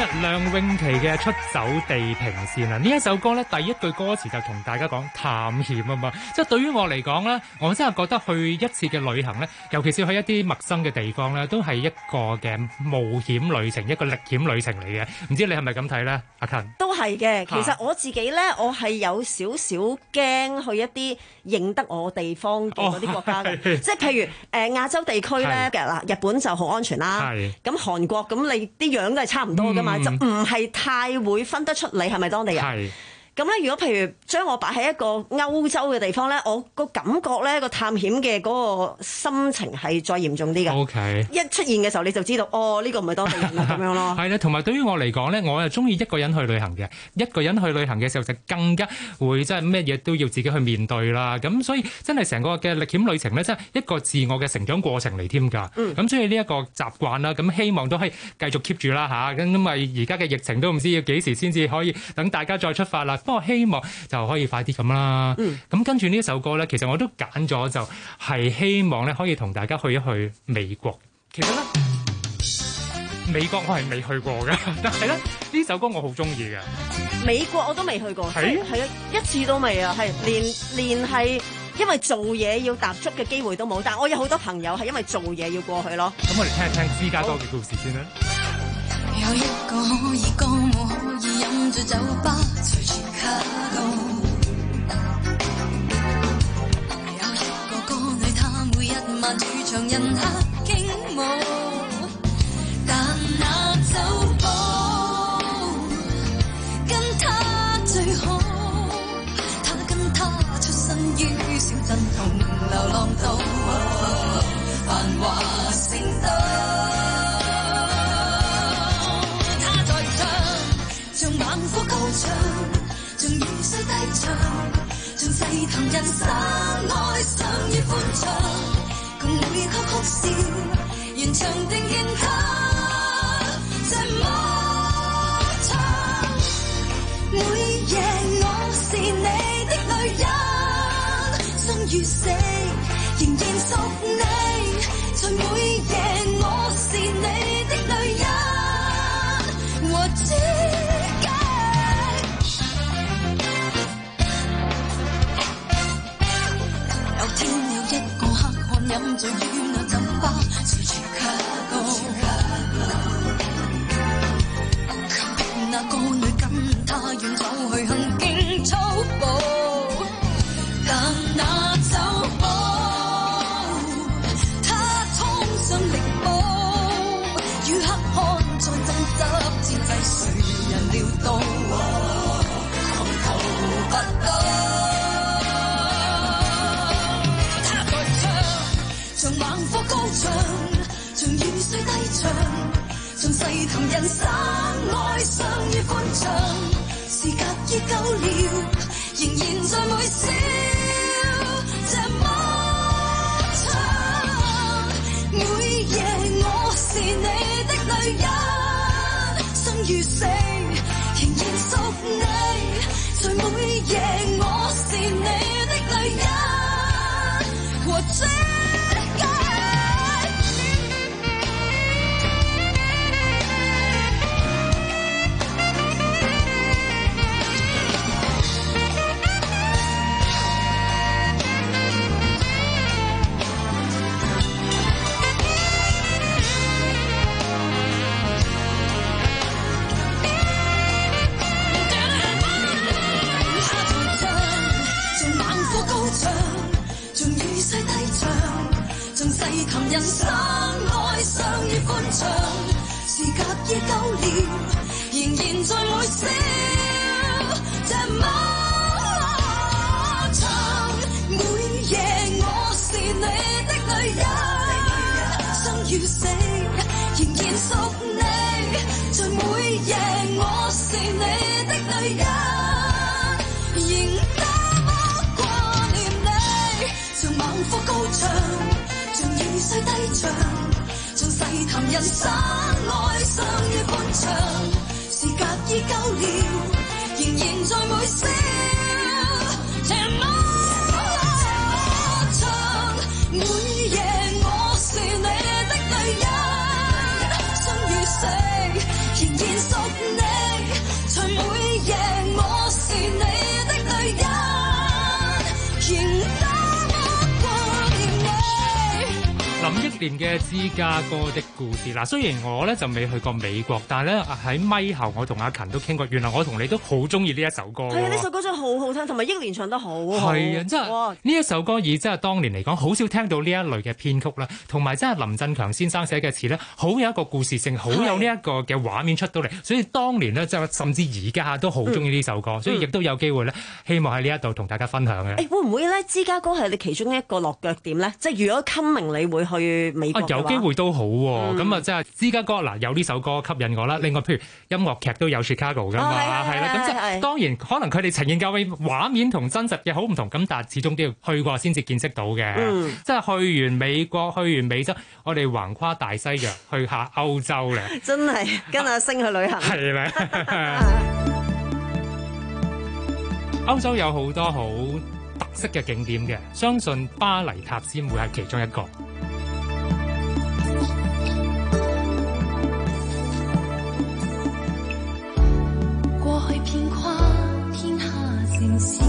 梁詠琪嘅出走地平線啊！呢一首歌咧，第一句歌詞就同大家講探險啊嘛，即係對於我嚟講咧，我真係覺得去一次嘅旅行咧，尤其是去一啲陌生嘅地方咧，都係一個嘅冒險旅程，一個歷險旅程嚟嘅。唔知你係咪咁睇咧，阿勤？ 都係嘅。其實我自己咧，我係有少少驚去一啲認得我地方嘅嗰啲國家嘅，哦、即係譬如誒、呃、亞洲地區咧嘅嗱，日本就好安全啦。咁韓國咁你啲樣都係差唔多噶嘛，嗯、就唔係太會分得出你係咪當地人。咁咧，如果譬如將我擺喺一個歐洲嘅地方咧，我個感覺咧，個探險嘅嗰個心情係再嚴重啲嘅。 OK， 一出現嘅時候你就知道，哦，呢、這個唔係當地人啦咁樣咯。 係啦，同埋對於我嚟講咧，我又中意一個人去旅行嘅。一個人去旅行嘅時候就更加會即係咩嘢都要自己去面對啦。咁所以真係成個嘅歷險旅程咧，真係一個自我嘅成長過程嚟添㗎。嗯。咁所以呢一個習慣啦，咁希望都可以繼續 keep 住啦吓，咁因為而家嘅疫情都唔知要幾時先至可以等大家再出發啦。不過希望就可以快啲咁啦。嗯，咁跟住呢一首歌咧，其實我都揀咗就係希望咧可以同大家去一去美國。其實咧，美國我係未去過嘅，但係咧呢首歌我好中意嘅。 美國我都未去過，係係啊，一次都未啊，係連連係因為做嘢要踏足嘅機會都冇。但係我有好多朋友係因為做嘢要過去咯。 咁我哋聽一聽芝加哥嘅故事先啦。 有一個可以歌舞可以飲醉酒吧，隨住卡高。有一個歌女，她每一晚駐場人客傾舞，但那酒保跟她最好，她跟她出身於小鎮同流浪島，繁華盛都。像猛火高唱，像雨水低唱，像細談人生愛上與歡暢，共每曲哭笑，原唱定應他這麼長。每夜我是你的女人，生與死仍然屬你，在每夜我是你的女人，和知飲醉於那酒吧，隨住卡高，強迫那歌女跟他遠走去行徑粗暴，但那酒保他衝上力步，與黑漢在爭執戰制，誰人料到狂逃不到。像猛火高唱，像雨水低唱，像細談人生愛上與歡暢，時隔已久了，仍然在每笑，這麼長。每夜我是你的女人，生與死仍然屬你，在每夜我是你的女人，和這人生愛上與歡暢，時隔已久了，仍然在每笑，這麼長。每夜我是你的女人，生與死仍然屬你，在每夜我是你的女人，仍多掛念你，像猛火高唱，像雨水低唱，像細談人生愛上與歡暢，時隔已久了，仍然在每笑，這麼長。每夜我是你的女人，生與死仍然屬你，才會贏。我是你的女人，仍多掛念你。 林憶蓮嘅《芝加哥的故事》嗱，雖然我咧就未去過美國，但係咧喺咪後我同阿勤都傾過，原來我同你都好中意呢一首歌。 係啊，呢首歌真係好好聽，同埋憶蓮唱得好好。 係啊，即係呢一首歌以即係當年嚟講，好少聽到呢一類嘅編曲啦，同埋真係林振強先生寫嘅詞咧，好有一個故事性，好有呢一個嘅畫面出到嚟，所以當年咧即係甚至而家都好中意呢首歌，嗯、所以亦都有機會咧，希望喺呢一度同大家分享嘅。誒、欸， 會唔會咧？芝加哥係你其中一個落腳點咧？即係如果 coming 你會去美國嘅話，啊、有機會都好喎。咁啊、嗯，即係芝加哥嗱，有呢首歌吸引我啦。另外，譬如音樂劇都有 Chicago 噶嘛，係啦、哦。咁即係當然可能佢哋呈現嘅畫面同真實嘅好唔同，咁但係始終都要去過先至見識到嘅。嗯、即係去完美國，去完美洲，我哋橫跨大西洋去下歐洲咧。真係跟阿星去旅行。係啦、啊。歐洲有好多好特色嘅景點嘅，相信巴黎塔尖會係其中一個。 過去遍跨天下城市，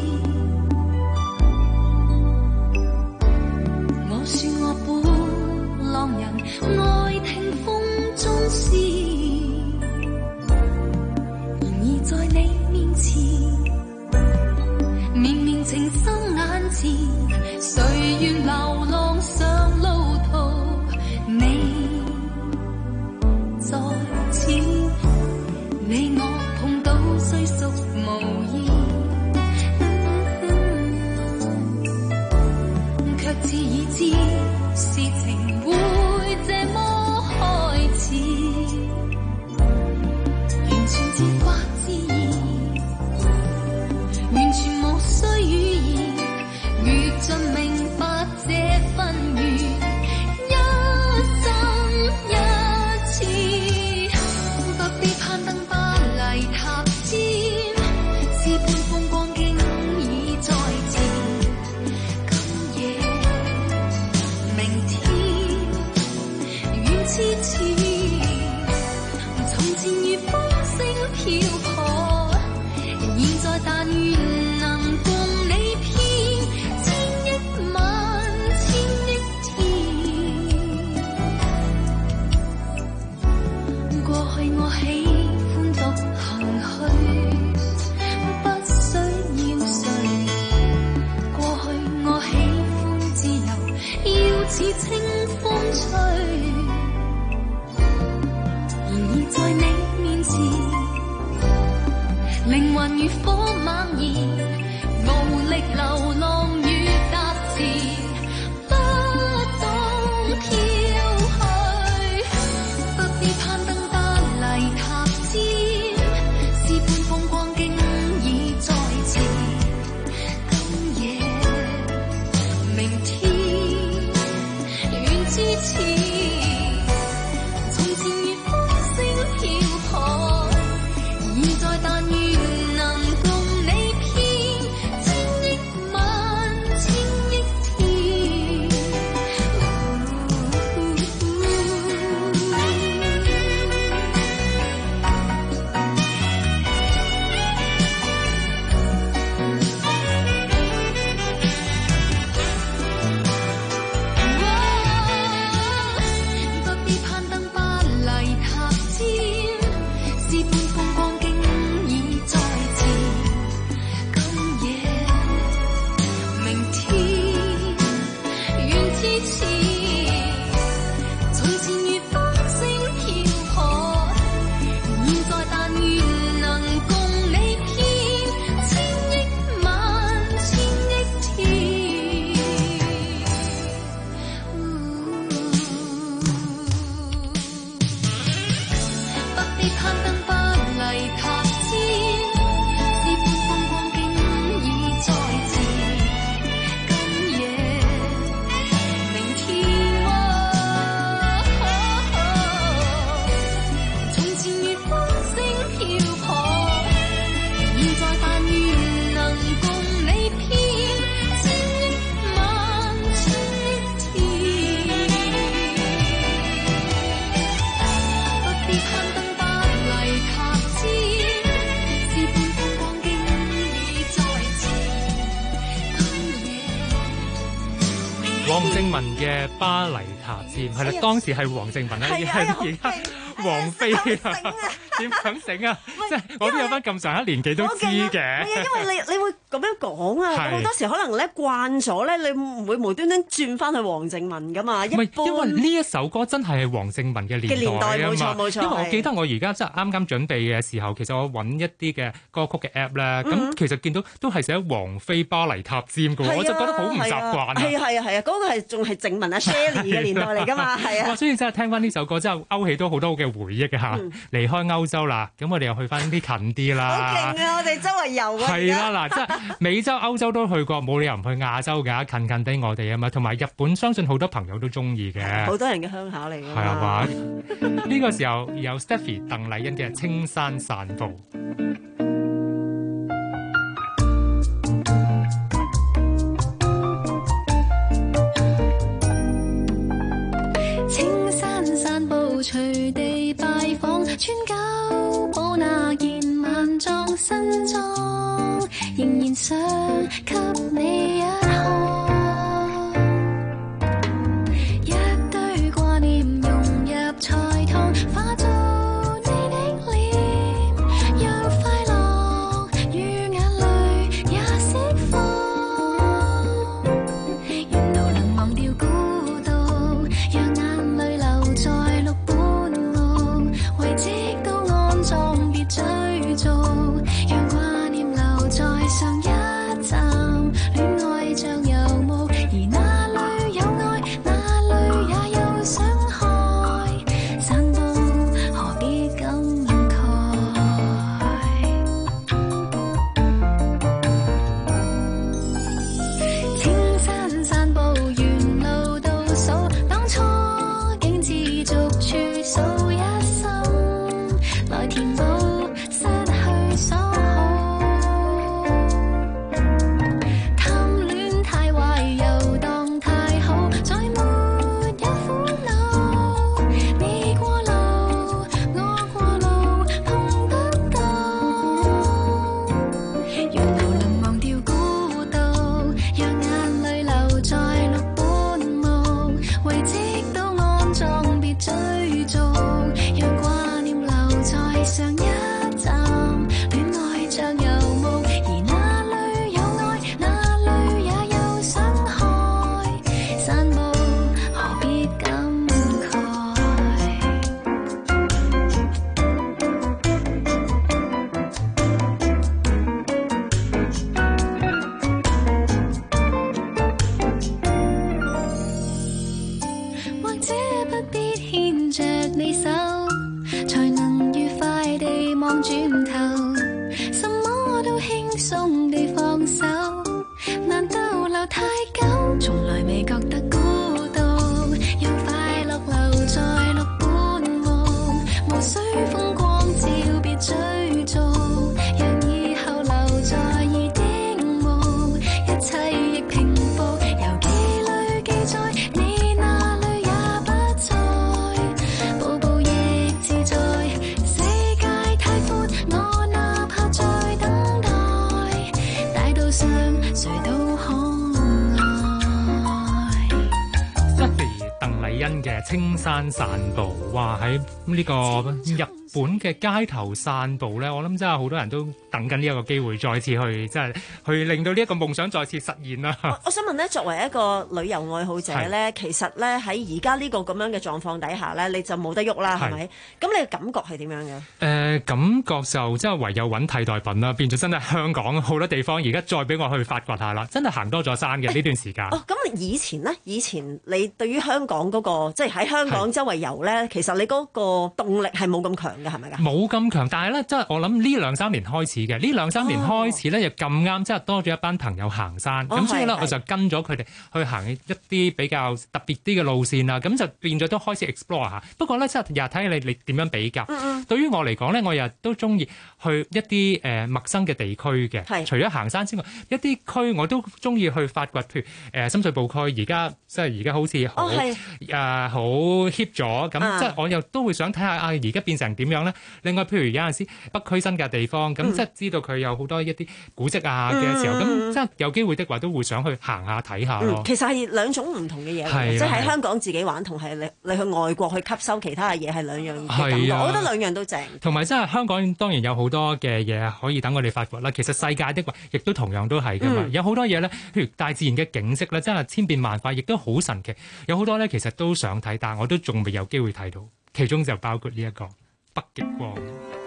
我說我本浪人愛聽風中詩，然而在你面前明明情深眼前，誰願流浪上路途，你在此，你我碰到雖屬無意，卻自已知事情會這麼開始，完全自發自然，完全無需語言，越盡明白這份緣，一生一次，不必攀登巴黎塔尖，是半風光經已在前，今夜明天遠痴痴，從前如風聲飄泊，現在但願能共你編千億萬千億天。過去我喜歡獨行去，不需要誰。過去我喜歡自由，要似清風吹。然而在你面前，靈魂如火猛燃，無力流浪與達時，不懂飄去，不必攀登巴黎塔尖，是半風光經已在前，今夜明天遠之前，從前如風聲飄泊，現在但願能共你編千億萬千億天。不必攀登巴黎塔尖，是半風光經已在前，今夜明天遠之前，從前如風聲飄泊，現在但願能共你編千億萬千億天。不必攀登巴黎塔尖，是半風光經已在前，今夜明天。從前如風聲飄泊，現在但願能共你編千億萬千億天。不必攀登巴黎正文嘅巴黎塔尖係啦，當時係黃正文啦，而家而家王菲啊，點肯醒啊？即係我都有翻咁上下年紀都知嘅。 因為你你會咁樣講啊，好多時可能咧慣咗咧，你唔會無端端轉翻去黃正文噶嘛。 唔係，因為呢一首歌真係係黃正文嘅年代啊嘛。冇錯冇錯。因為我記得我而家即係啱啱準備嘅時候，其實我揾一啲嘅歌曲嘅 app 咧，咁、嗯、其實見到都係寫王菲巴黎塔尖嘅，我就覺得好唔習慣。 係啊係啊係啊，嗰、嗰個係仲係正文啊 Shirley 嘅年代嚟㗎嘛，係啊。 所以真係聽翻呢首歌之後，勾起到好多嘅回憶嘅嚇。嗯、離開歐洲啦，咁我哋又去翻啲近啲啦。 好勁啊！我哋周圍遊啊。 係啦，嗱，即係美洲、歐洲都去過，冇理由唔去亞洲㗎，近近地我哋啊嘛。同埋日本，相信好多朋友都中意嘅。 好多人嘅鄉下嚟㗎。 係啊嘛。呢個時候有 Stephy 鄧麗欣嘅《青山散步》。 隨地拜訪，穿舊布那件晚裝新裝，仍然想給你一看，一堆掛念融入菜湯，化做你的臉，讓快樂與眼淚也釋放，沿路能忘掉孤獨，讓眼淚留在綠直到安葬別追逐，讓掛念留在上一站，戀愛像遊牧，而哪裏有愛，哪裏也有想開，散步何必感慨，青山散步沿路倒數，當初竟知逐處數一來填補失去所好，貪戀太壞遊蕩太好，再沒有苦惱，你過路我過路碰不到，沿路能忘掉孤獨，讓眼淚留在綠本夢，為直到安葬別追逐，讓掛念在上一站，戀愛像遊牧，而哪裏有愛，哪裏也有想開，散步何必感慨。或者不必牽着你手，才能愉快地望轉頭，什麼都輕鬆地放手，難逗留太久，從來未覺得孤獨，讓快樂留在綠本夢，無需風光照別追逐，讓以後留在意的夢，一切亦平復，遊記裏記載你那裏也不在，步步亦自在，世界太闊，我哪怕再等待，大道上誰都可愛。 Stephy 鄧麗欣嘅《青山散步》，哇！喺呢個日本嘅街頭散步咧，我諗真係好多人都等緊呢一個機會，再次去即係去令到呢一個夢想再次實現啦。 我，我想問咧，作為一個旅遊愛好者咧，其實咧喺而家呢個咁樣嘅狀況底下咧，你就冇得喐啦，係咪？咁你嘅感覺係點樣嘅？誒、 呃，感覺就即係唯有揾替代品啦，變咗真係香港好多地方而家再俾我去發掘下啦，真係行多咗山嘅呢段時間。 哦，咁你以前咧，以前你對於香港嗰、嗰個即係喺香港周圍遊咧，其實你嗰個動力係冇咁強嘅，係咪㗎？ 冇咁強，但係咧，即係我諗呢兩三年開始嘅，呢兩三年開始咧，又咁啱，即係多咗一班朋友行山，咁、哦、所以咧，我就跟咗佢哋去行一啲比較特別啲嘅路線啦，咁就變咗都開始 explore 下。不過咧，即係又睇下你你點樣比較。嗯嗯，對於我嚟講咧，我又都中意去一啲誒、呃、陌生嘅地區嘅，除咗行山之外，一啲區我都中意去發掘，譬如誒、呃、深水埗區，而家即係而家好似好誒好 hit 咗，咁即係我又都會想睇下啊，而家變成點樣咧？另外，譬如有陣時北區新界地方，咁、嗯、即係知道佢有好多一啲古蹟啊嘅時候，咁、嗯、即係有機會的話，都會想去行下睇下咯。 其實係兩種唔同嘅嘢，即係喺香港自己玩，同係你你去外國去吸收其他嘅嘢係兩樣嘅感覺。我覺得兩樣都正。同埋即係香港當然有好多嘅嘢可以等我哋發掘啦。其實世界的話，亦都同樣都係㗎嘛。嗯、有好多嘢咧，譬如大自然嘅景色咧，真係千變萬化，亦都好神奇。有好多咧，其實都想睇，但係我都仲未有機會睇到。其中就包括呢一個北極光。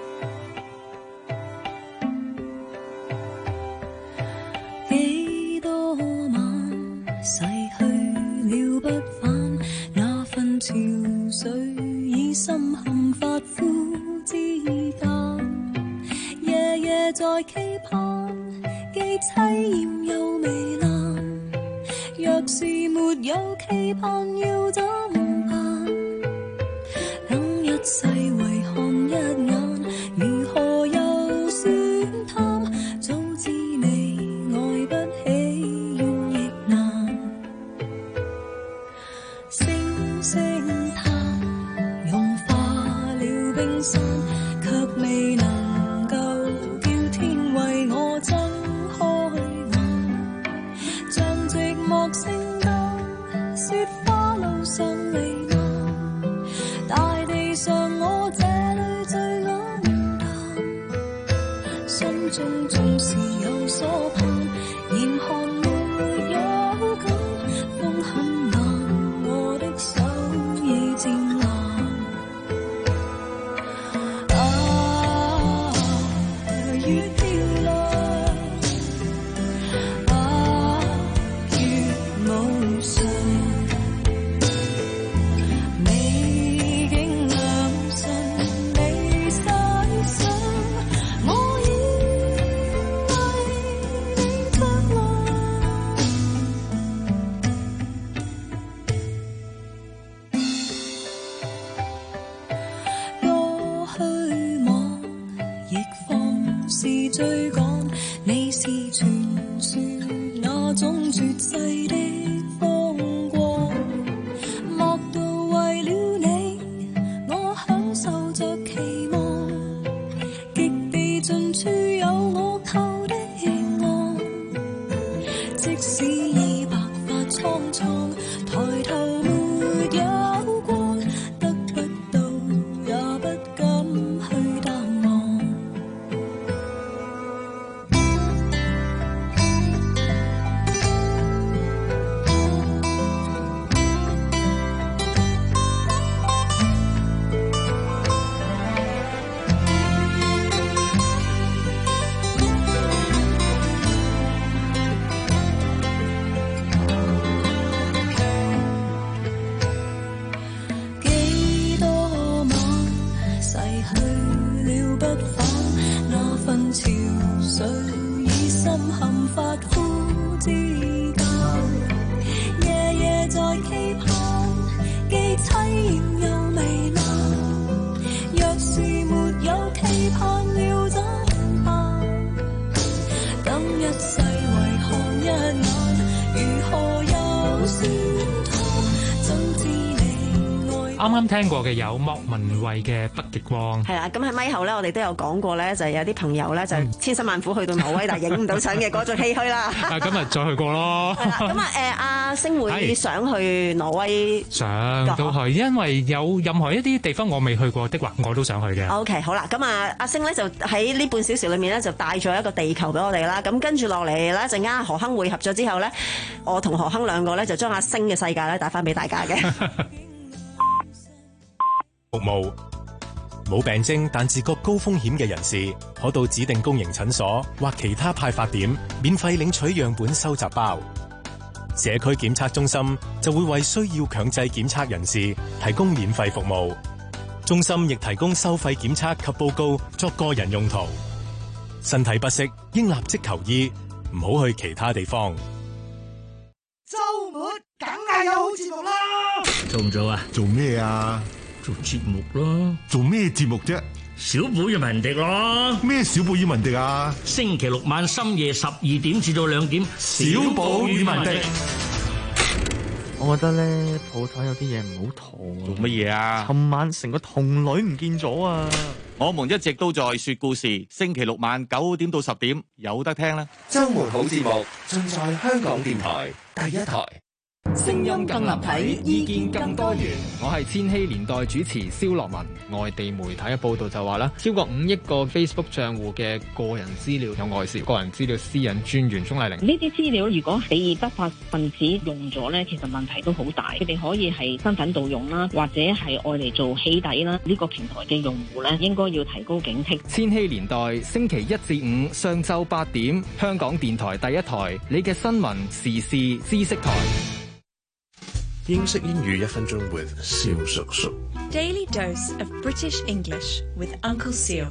幾多晚逝去了不返，那份潮水已深陷發膚之間，夜夜在期盼，既凄豔又糜爛。若是沒有期盼，要怎辦？等一世為看一眼，如何又算貪？早知你愛不起，怨亦難。星星探融化了冰山，卻未能夠叫天為我睜開眼。像寂寞星燈，雪花路上彌漫，大地上我這裏最黯淡，心中總是有所盼，嚴寒沒有感，風很冷，我的手已漸爛。啊，月飄落，啊，月無常，未經良辰未細想，我以為你卻來。多虛妄，亦放肆追趕，你是傳說那種絕世的風光。莫道為了你，我享受着期望，極地盡處有我透的岸。即使已白髮蒼蒼，抬頭沒有光，得不到也不敢去淡忘。幾多晚逝去了不返，那份潮水已深陷發膚之間，夜夜在期盼，既凄豔又糜爛。若是沒有期盼，要怎辦？等一世為看一眼，如何又算貪？怎知你愛。 啱啱聽過嘅有莫文蔚嘅《北極光》。 係啦，咁喺咪後咧，我哋都有講過咧，就係有啲朋友咧就千辛萬苦去到挪威，但係影唔到相嘅，嗰種唏噓啦。 啊，今日再去過咯。 係啦，咁啊誒，阿星會想去挪威， 想都去，因為有任何一啲地方我未去過的話，我都想去嘅。 OK，好啦，咁啊，阿星咧就喺呢半小時裏面咧就帶咗一個地球俾我哋啦。咁跟住落嚟咧，陣間何亨會合咗之後咧，我同何亨兩個咧就將阿星嘅世界咧帶翻俾大家嘅。 服務冇病徵但自覺高風險嘅人士，可到指定公營診所或其他派發點免費領取樣本收集包。社區檢測中心就會為需要強制檢測人士提供免費服務。中心亦提供收費檢測及報告作個人用途。身體不適應立即求醫，唔好去其他地方。 週末梗係有好節目啦！ 做唔做啊？ 做咩啊？ 做節目咯。 做咩節目啫？ 小寶與文迪咯。 咩小寶與文迪啊？ 星期六晚深夜十二點至到兩點， 小寶與文迪。 我覺得咧鋪頭有啲嘢唔好妥。 做乜嘢啊？ 尋晚成個童女唔見咗啊！ 我們一直都在說故事，星期六晚九點到十點有得聽啦。 周末好節目盡在香港電台第一台。 聲音更立體，意見更多元。我係千禧年代主持蕭樂文。外地媒體嘅報道就話啦，超過五億個 Facebook 賬戶嘅個人資料有外泄，個人資料私隱專員鍾麗玲。 呢啲資料如果俾不法分子用咗呢，其實問題都好大。佢哋可以係身份盜用啦，或者係愛嚟做起底啦。呢個平台嘅用戶呢，應該要提高警惕。 千禧年代星期一至五上晝八點，香港電台第一台，你嘅新聞時事知識台。 英式英語一分鐘 with 蕭叔叔。 Daily dose of British English with Uncle Seal。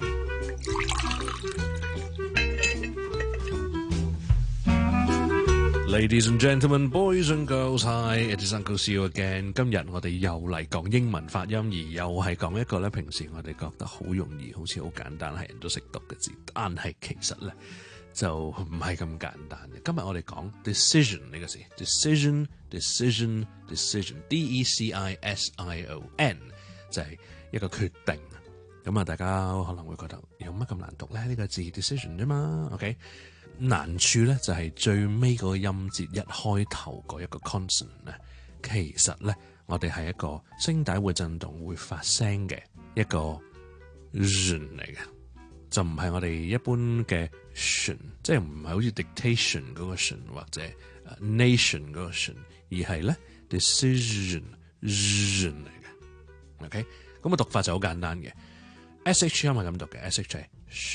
Ladies and gentlemen, boys and girls, hi, it is Uncle Seal again。今日我哋又嚟講英文發音，而又係講一個咧，平時我哋覺得好容易，好似好簡單，係人都識讀嘅字，但係其實咧就唔係咁簡單嘅。今日我哋講 decision 呢個字 ，decision, decision, decision，D E C I S I O N 就係一個決定。咁啊，大家可能會覺得有乜咁難讀咧？呢、這個字 decision 啫嘛 ，OK。難處咧就係最尾嗰個音節一開頭嗰一個 consonant 咧，其實咧我哋係一個聲帶會震動會發聲嘅一個 z 嚟嘅，就唔係我哋一般嘅 tion， 即係唔係好似 dictation 嗰個 tion 或者 nation 嗰個 tion， 而係咧 decision z 嚟嘅。OK， 咁個讀法就好簡單嘅 ，sh 音係咁讀嘅 ，sh 係。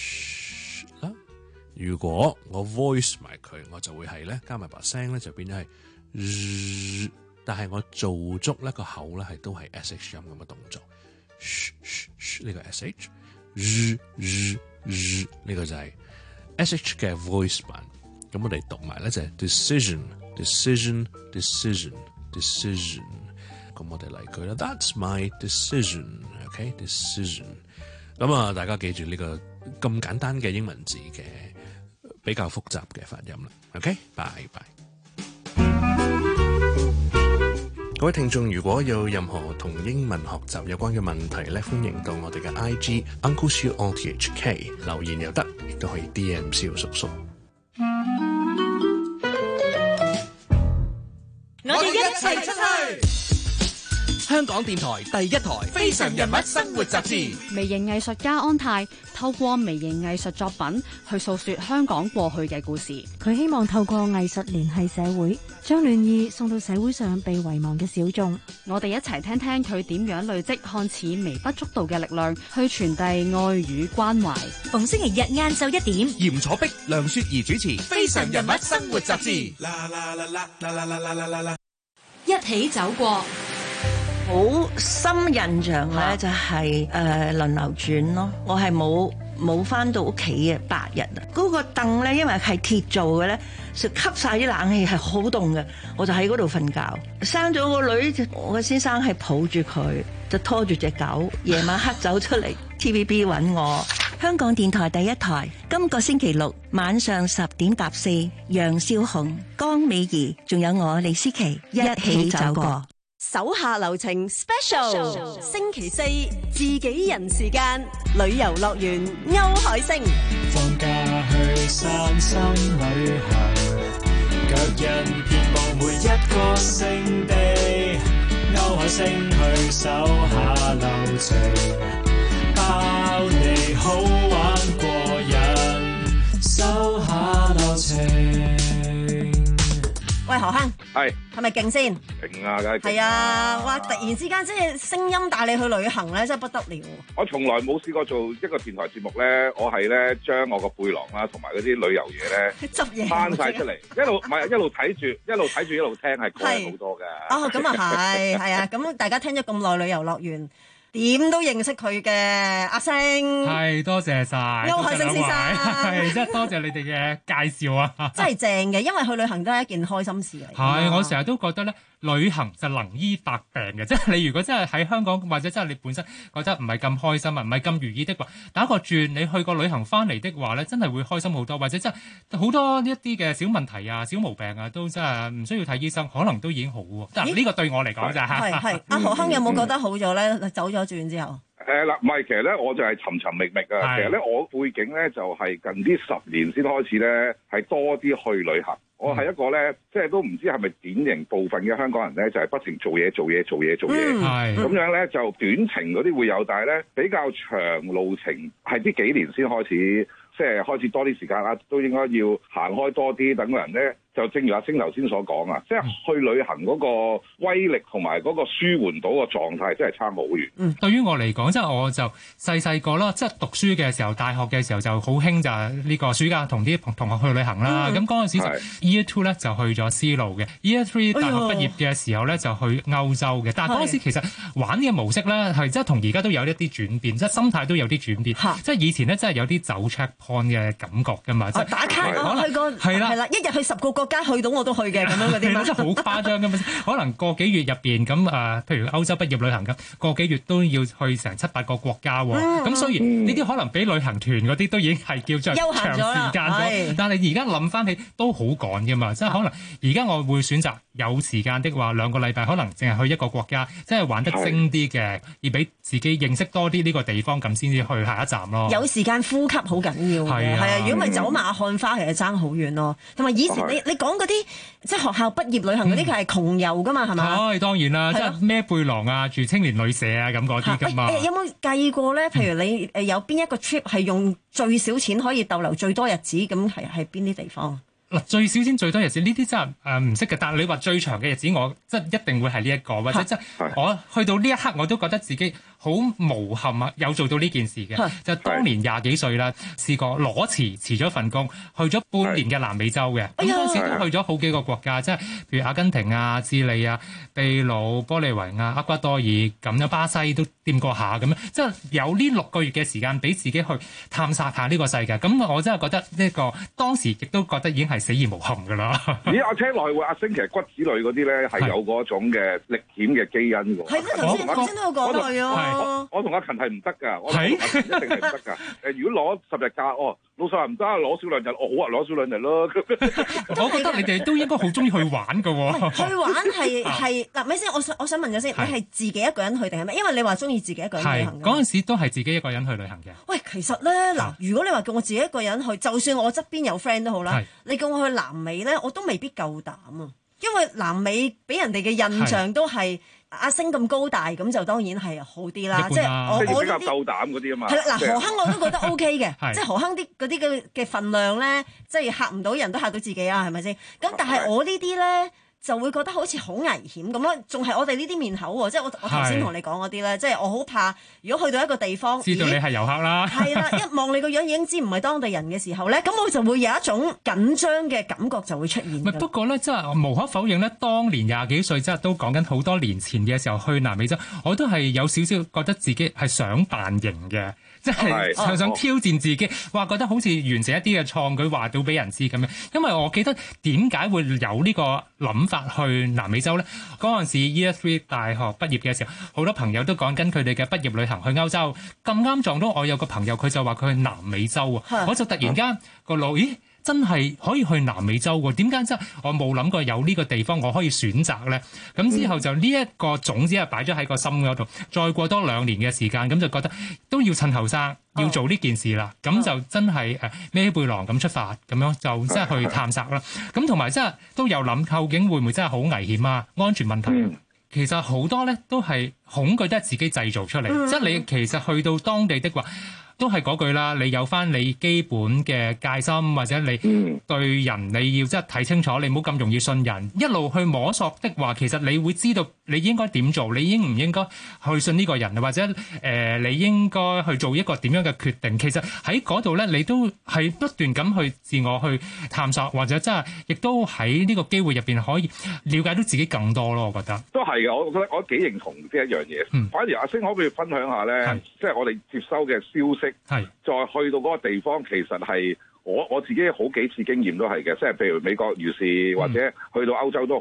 如果我 voice 埋佢，我就會係咧加埋把聲咧，就變咗係，但係我做足咧個口咧係都係 sh 音咁嘅動作，呢個 sh， 呢個就係 sh 嘅 voice 版。咁我哋讀埋咧就係 decision，decision，decision，decision。咁我哋嚟句啦 ，That's my decision，OK，decision。咁啊，大家記住呢個咁簡單嘅英文字嘅比較複雜嘅發音啦。OK， 拜拜。各位聽眾，如果有任何同英文學習有關嘅問題咧，歡迎到我哋嘅 I G Uncle Siu O T H K 留言又得，亦都可以 D M 蕭叔叔。 我哋一齊出去。香港電台第一台《非常人物生活雜誌》。 微型藝術家安泰透過微型藝術作品去訴說香港過去嘅故事。 佢希望透過藝術聯繫社會，將暖意送到社會上被遺忘嘅小眾。 我哋一齊聽聽佢點樣累積看似微不足道嘅力量，去傳遞愛與關懷。 逢星期日晏晝一點， 嚴楚碧、梁雪兒主持《非常人物生活雜誌》。 一起走過。 好深印象咧，就係誒輪流轉咯。我係冇冇翻到屋企嘅八日啊！嗰個凳咧，因為係鐵做嘅咧，就吸晒啲冷氣，係好凍嘅。我就喺嗰度瞓覺。生咗個女，我個先生係抱住佢，就拖住隻狗，夜晚黑走出嚟 T V B 揾我。 香港電台第一台，今個星期六晚上十點搭四，楊少紅、江美儀，仲有我李思琪一起走過。 手下留情 Special， 星期四自己人時間，旅遊樂園歐海星。 放假去散心旅行，腳印遍佈每一個勝地，歐海星去手下留情，包你好玩過癮，手下留情。 喂，何坑， 係係咪勁先？ 勁啊，梗係係啊！哇，突然之間即係聲音帶你去旅行咧，真係不得了。 我從來冇試過做一個電台節目咧，我係咧將我個背囊啦，同埋嗰啲旅遊嘢咧， 執嘢攤晒出嚟，一路唔係一路睇住，一路睇住一路聽，係講好多㗎。 哦，咁啊係，係啊，咁大家聽咗咁耐旅遊樂園。點都認識佢嘅阿星， 係多謝晒歐海星先生， 係真係多謝你哋嘅介紹啊！ 真係正嘅，因為去旅行都係一件開心事嚟。 係，我成日都覺得咧， 旅行就能醫百病嘅，即係你如果真係喺香港或者真係你本身覺得唔係咁開心啊，唔係咁如意的話，打個轉你去個旅行翻嚟的話咧，真係會開心好多，或者真係好多一啲嘅小問題啊、小毛病啊，都真係唔需要睇醫生，可能都已經好喎。嗱，呢個對我嚟講咋嚇。 係係，阿何亨有冇覺得好咗咧？走咗轉之後。 誒嗱，唔係，其實咧我就係尋尋覓覓啊。其實咧我背景咧就係近呢十年先開始咧係多啲去旅行。我係一個咧，即係都唔知係咪典型部分嘅香港人咧，就係不停做嘢、做嘢、做嘢、做嘢。係咁樣咧，就短程嗰啲會有，但係咧比較長路程係呢幾年先開始，即係開始多啲時間啦，都應該要行開多啲，等個人咧。就正如阿星頭先所講啊，即係去旅行嗰個威力同埋嗰個舒緩到個狀態，真係差好遠。 嗯，對於我嚟講，即係我就細細個啦，即係讀書嘅時候，大學嘅時候就好興就係呢個暑假同啲同學去旅行啦。咁嗰陣時就 Year Two 咧就去咗絲路嘅 ，Year Three 大學畢業嘅時候咧就去歐洲嘅。但係嗰陣時其實玩嘅模式咧係即係同而家都有一啲轉變，即係心態都有啲轉變。即係以前咧真係有啲走 checkpoint 嘅感覺㗎嘛，即係打卡我去過係啦係啦，一日去十個國家去到我都去嘅咁樣嗰啲嘛， 真係好誇張㗎嘛！可能個幾月入邊咁誒，譬如歐洲畢業旅行咁，個幾月都要去成七八個國家喎。咁、嗯、雖然呢啲可能比旅行團嗰啲都已經係叫做長時間咗，但係而家諗翻起都好趕㗎嘛。即係可能而家我會選擇有時間的話，兩個禮拜可能淨係去一個國家，即係玩得精啲嘅，要俾自己認識多啲呢個地方，咁先至去下一站咯。 有時間呼吸好緊要嘅，係啊！如果唔係走馬看花，其實爭好遠咯。同埋以前你你講嗰啲。即係學校畢業旅行嗰啲，佢係窮遊噶嘛，係嘛？係當然啦，即係孭背囊啊，住青年旅社啊，咁嗰啲噶嘛。有冇計過咧？譬如你誒有邊一個 trip 係用最少錢可以逗留最多日子？咁係係邊啲地方？ 嗱，最少先最多日子呢啲真係誒唔識嘅，但係你話最長嘅日子，我即係一定會係呢一個，或者即係我去到呢一刻我都覺得自己好無憾啊，有做到呢件事嘅，就當年廿幾歲啦，試過裸辭辭咗份工，去咗半年嘅南美洲嘅，咁當時都去咗好幾個國家，即係譬如阿根廷啊、智利啊、秘魯、玻利維亞、厄瓜多爾咁樣，巴西都掂過下咁樣，即係有呢六個月嘅時間俾自己去探索下呢個世界，咁我真係覺得呢個當時亦都覺得已經係死而無憾㗎啦。 咦，我聽落去阿星其實骨子裏嗰啲咧係有嗰種嘅歷險嘅基因㗎。係啦，頭先頭先都有講到啊。我我同阿勤係唔得㗎，我同阿勤一定係唔得㗎。誒，如果攞十日假，哦，老實話唔得，攞少兩日，哦好啊，攞少兩日咯。 我覺得你哋都應該好中意去玩㗎喎。 去玩係係嗱，咪先，我想我想問咗先，你係自己一個人去定係咩？因為你話中意自己一個人旅行。嗰陣時都係自己一個人去旅行嘅。 喂，其實咧嗱，如果你話叫我自己一個人去，就算我側邊有 friend 都好啦，你叫我去南美咧，我都未必夠膽啊，因為南美俾人哋嘅印象都係。阿星咁高大，咁就當然係好啲啦。即係我我比較夠膽嗰啲啊嘛。 係啦，嗱，何亨我都覺得 O K 嘅，即係何亨啲嗰啲嘅嘅份量咧，即係嚇唔到人都嚇到自己啊，係咪先？咁但係我呢啲咧。就會覺得好似好危險咁咯，仲係我哋呢啲面口喎，即係我我頭先同你講嗰啲咧，即係我好怕，如果去到一個地方， 知道你係遊客啦， 係啦，一望你個樣已經知唔係當地人嘅時候咧，咁我就會有一種緊張嘅感覺就會出現。 不過咧，即係無可否認咧，當年廿幾歲即係都講緊好多年前嘅時候去南美洲，我都係有少少覺得自己係想扮型嘅。即係想想挑戰自己，話覺得好似完成一啲嘅創舉，話到俾人知咁樣。因為我記得點解會有呢個諗法去南美洲咧？嗰陣時 Year Three 大學畢業嘅時候，好多朋友都講緊佢哋嘅畢業旅行去歐洲。咁啱撞到我有個朋友，佢就話佢去南美洲啊，我就突然間個腦，咦？真係可以去南美洲喎？點解真係我冇諗過有呢個地方我可以選擇咧？咁之後就呢一個種子係擺咗喺個心嗰度。再過多兩年嘅時間，咁就覺得都要趁後生要做呢件事啦。咁、oh. 就真係誒孭起背囊咁出發，咁樣就真係去探索啦。咁同埋真係都有諗，究竟會唔會真係好危險啊？安全問題、mm. 其實好多咧都係恐懼，都係自己製造出嚟。Mm. 即係你其實去到當地的話。都係嗰句啦，你有翻你基本嘅戒心，或者你對人你要即係睇清楚，你唔好咁容易信人。一路去摸索的話，其實你會知道你應該點做，你應唔應該去信呢個人，或者誒、呃、你應該去做一個點樣嘅決定。其實喺嗰度咧，你都係不斷咁去自我去探索，或者真係亦都喺呢個機會入邊可以了解到自己更多咯。我覺得都係嘅，我覺得我幾認同呢一樣嘢。嗯、反而阿星可唔可以分享下咧？即係我哋接收嘅消息。係，再去到嗰個地方，其實係我我自己好幾次經驗都係嘅，即係譬如美國如是，或者去到歐洲都好啦。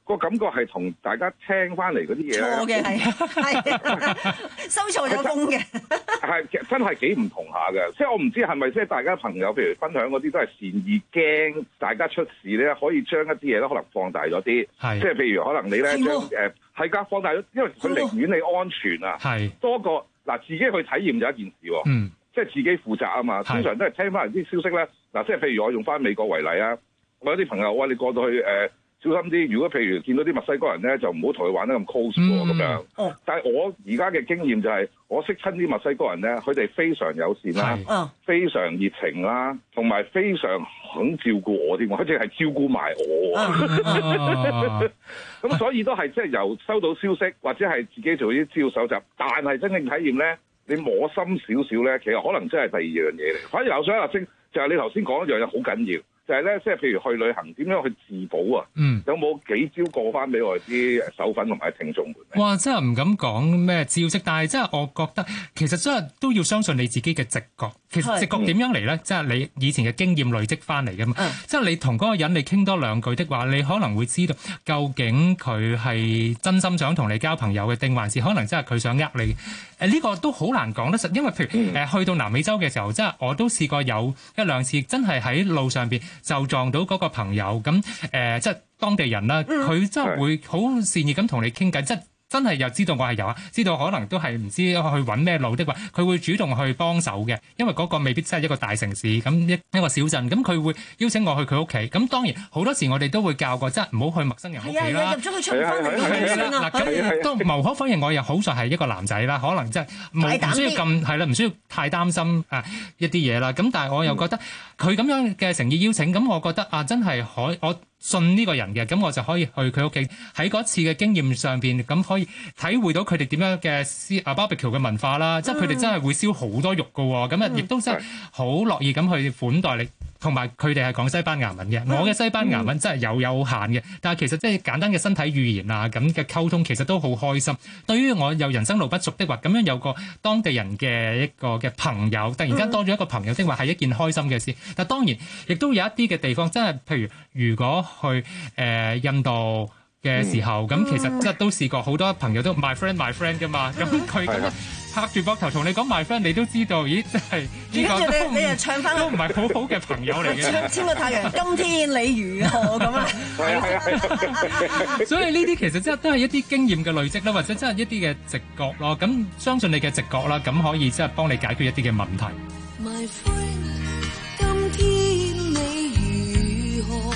個感覺係同大家聽翻嚟嗰啲嘢咧， 錯嘅係係收錯咗風嘅， 係真係幾唔同下嘅。即係我唔知係咪即係大家朋友譬如分享嗰啲都係善意驚大家出事咧，可以將一啲嘢咧可能放大咗啲。 係即係譬如可能你咧將誒係㗎放大咗，因為佢寧願你安全啊， 係多過嗱自己去體驗就一件事喎。 嗯， 即係自己負責啊嘛。通常都係聽翻嚟啲消息咧，嗱即係譬如我用翻美國為例啊，我有啲朋友話你過到去誒。呃小心啲，如果譬如見到啲墨西哥人咧，就唔好同佢玩得咁 close 喎咁樣。 哦， 但係我而家嘅經驗就係、是，我識親啲墨西哥人咧，佢哋非常友善啦，非常熱情啦，同埋非常肯照顧我添，佢淨係照顧埋我。咁所以都係即係由收到消息或者係自己做啲資料搜集，但係真正體驗咧，你摸深少少咧，其實可能真係第二樣嘢嚟。反而我想阿星就係、是、你頭先講一樣嘢好緊要。就係咧，即係譬如去旅行，點樣去自保啊？嗯，有冇幾招過翻俾我哋啲手粉同埋聽眾們？ 哇！真係唔敢講咩招式，但係真係我覺得其實真係都要相信你自己嘅直覺。其實直覺點樣嚟咧？即係你以前嘅經驗累積翻嚟㗎嘛。即係你同嗰個人你傾多兩句的話，你可能會知道究竟佢係真心想同你交朋友嘅，定還是可能真係佢想呃你？誒呢個都好難講得實，因為譬如誒去到南美洲嘅時候，即係我都試過有一兩次真係喺路上邊就撞到嗰個朋友咁誒，即係當地人啦，佢真係會好善意咁同你傾偈，即係真係又知道我係有啊，知道可能都係唔知去揾咩路的話，佢會主動去幫手嘅，因為嗰個未必真係一個大城市，咁一一個小鎮，咁佢會邀請我去佢屋企。咁當然好多時我哋都會教過，即係唔好去陌生人屋企啦。 入咗去出唔翻嚟嘅嗱，咁都無可否認，我又好在係一個男仔啦，可能即係唔需要咁係啦，唔需要太擔心啊一啲嘢啦。咁但係我又覺得佢咁樣嘅誠意邀請，咁我覺得啊，真係可我。信呢個人嘅，咁我就可以去佢屋企，喺嗰次嘅經驗上邊，咁可以體會到佢哋點樣嘅燒啊 barbecue 嘅文化啦，嗯、即係佢哋真係會燒好多肉㗎喎，咁啊亦都真係好樂意咁去款待你。同埋佢哋係講西班牙文嘅，我嘅西班牙文真係有有限嘅，但係其實即係簡單嘅身體語言啊，咁嘅溝通其實都好開心。對於我有人生路不熟的話，咁樣有個當地人嘅一個嘅朋友，突然間多咗一個朋友的話，係一件開心嘅事。但當然亦都有一啲嘅地方，真係譬如如果去誒、呃、印度嘅時候，咁、嗯、其實即係都試過好多朋友都 my friend my friend 㗎嘛，咁佢咁樣拍住膊頭同你講 my friend， 你都知道，咦，即係呢個都你又唱翻都唔係好好嘅朋友嚟嘅。 簽個太陽，今天你如何咁啊？ 係啊係啊， 所以呢啲其實真係都係一啲經驗嘅累積啦，或者真係一啲嘅直覺咯。咁相信你嘅直覺啦，咁可以即係幫你解決一啲嘅問題。 My friend， 今天你如何？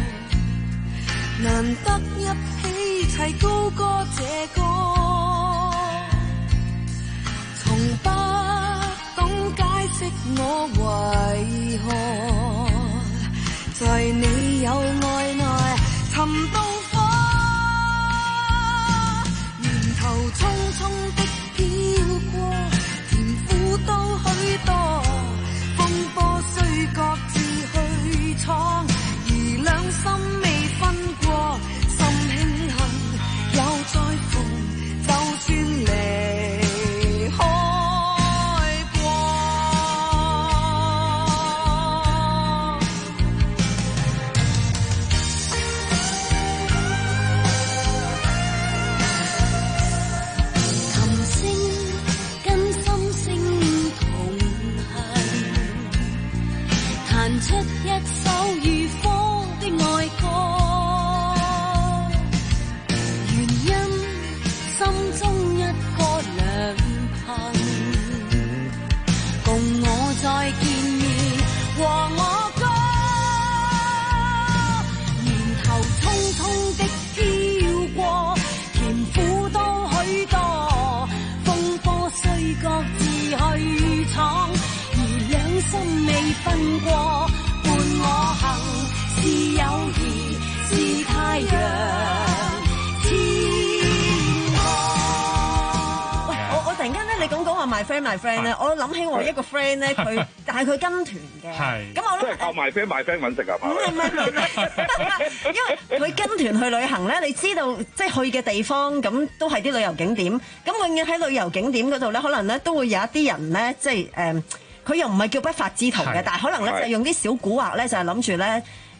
難得一起齊高歌這歌。從不懂解釋我為何在你有愛內尋到火，年頭匆匆的飄過，甜苦都許多，風波雖各自去闖，而兩心未分過，心慶幸又再逢，就算離出一首如火的愛歌，原因心中一個良朋，共我再見面和我歌，年頭匆匆的飄過，甜苦都許多，風波雖各自去闖，而兩心未分過。我行是友誼，是太陽天空。 喂，我我突然間咧，你咁講話 my friend my friend 咧，我諗起我一個 friend 咧，佢但係佢跟團嘅， 係咁我即係靠 my friend my friend 揾食啊嘛？ 唔係唔係唔係，因為佢跟團去旅行咧，你知道即係去嘅地方咁都係啲旅遊景點，咁永遠喺旅遊景點嗰度咧，可能咧都會有一啲人咧，即係誒。佢又唔係叫不法之徒嘅，但係可能咧就用啲小蠱惑咧，就係諗住咧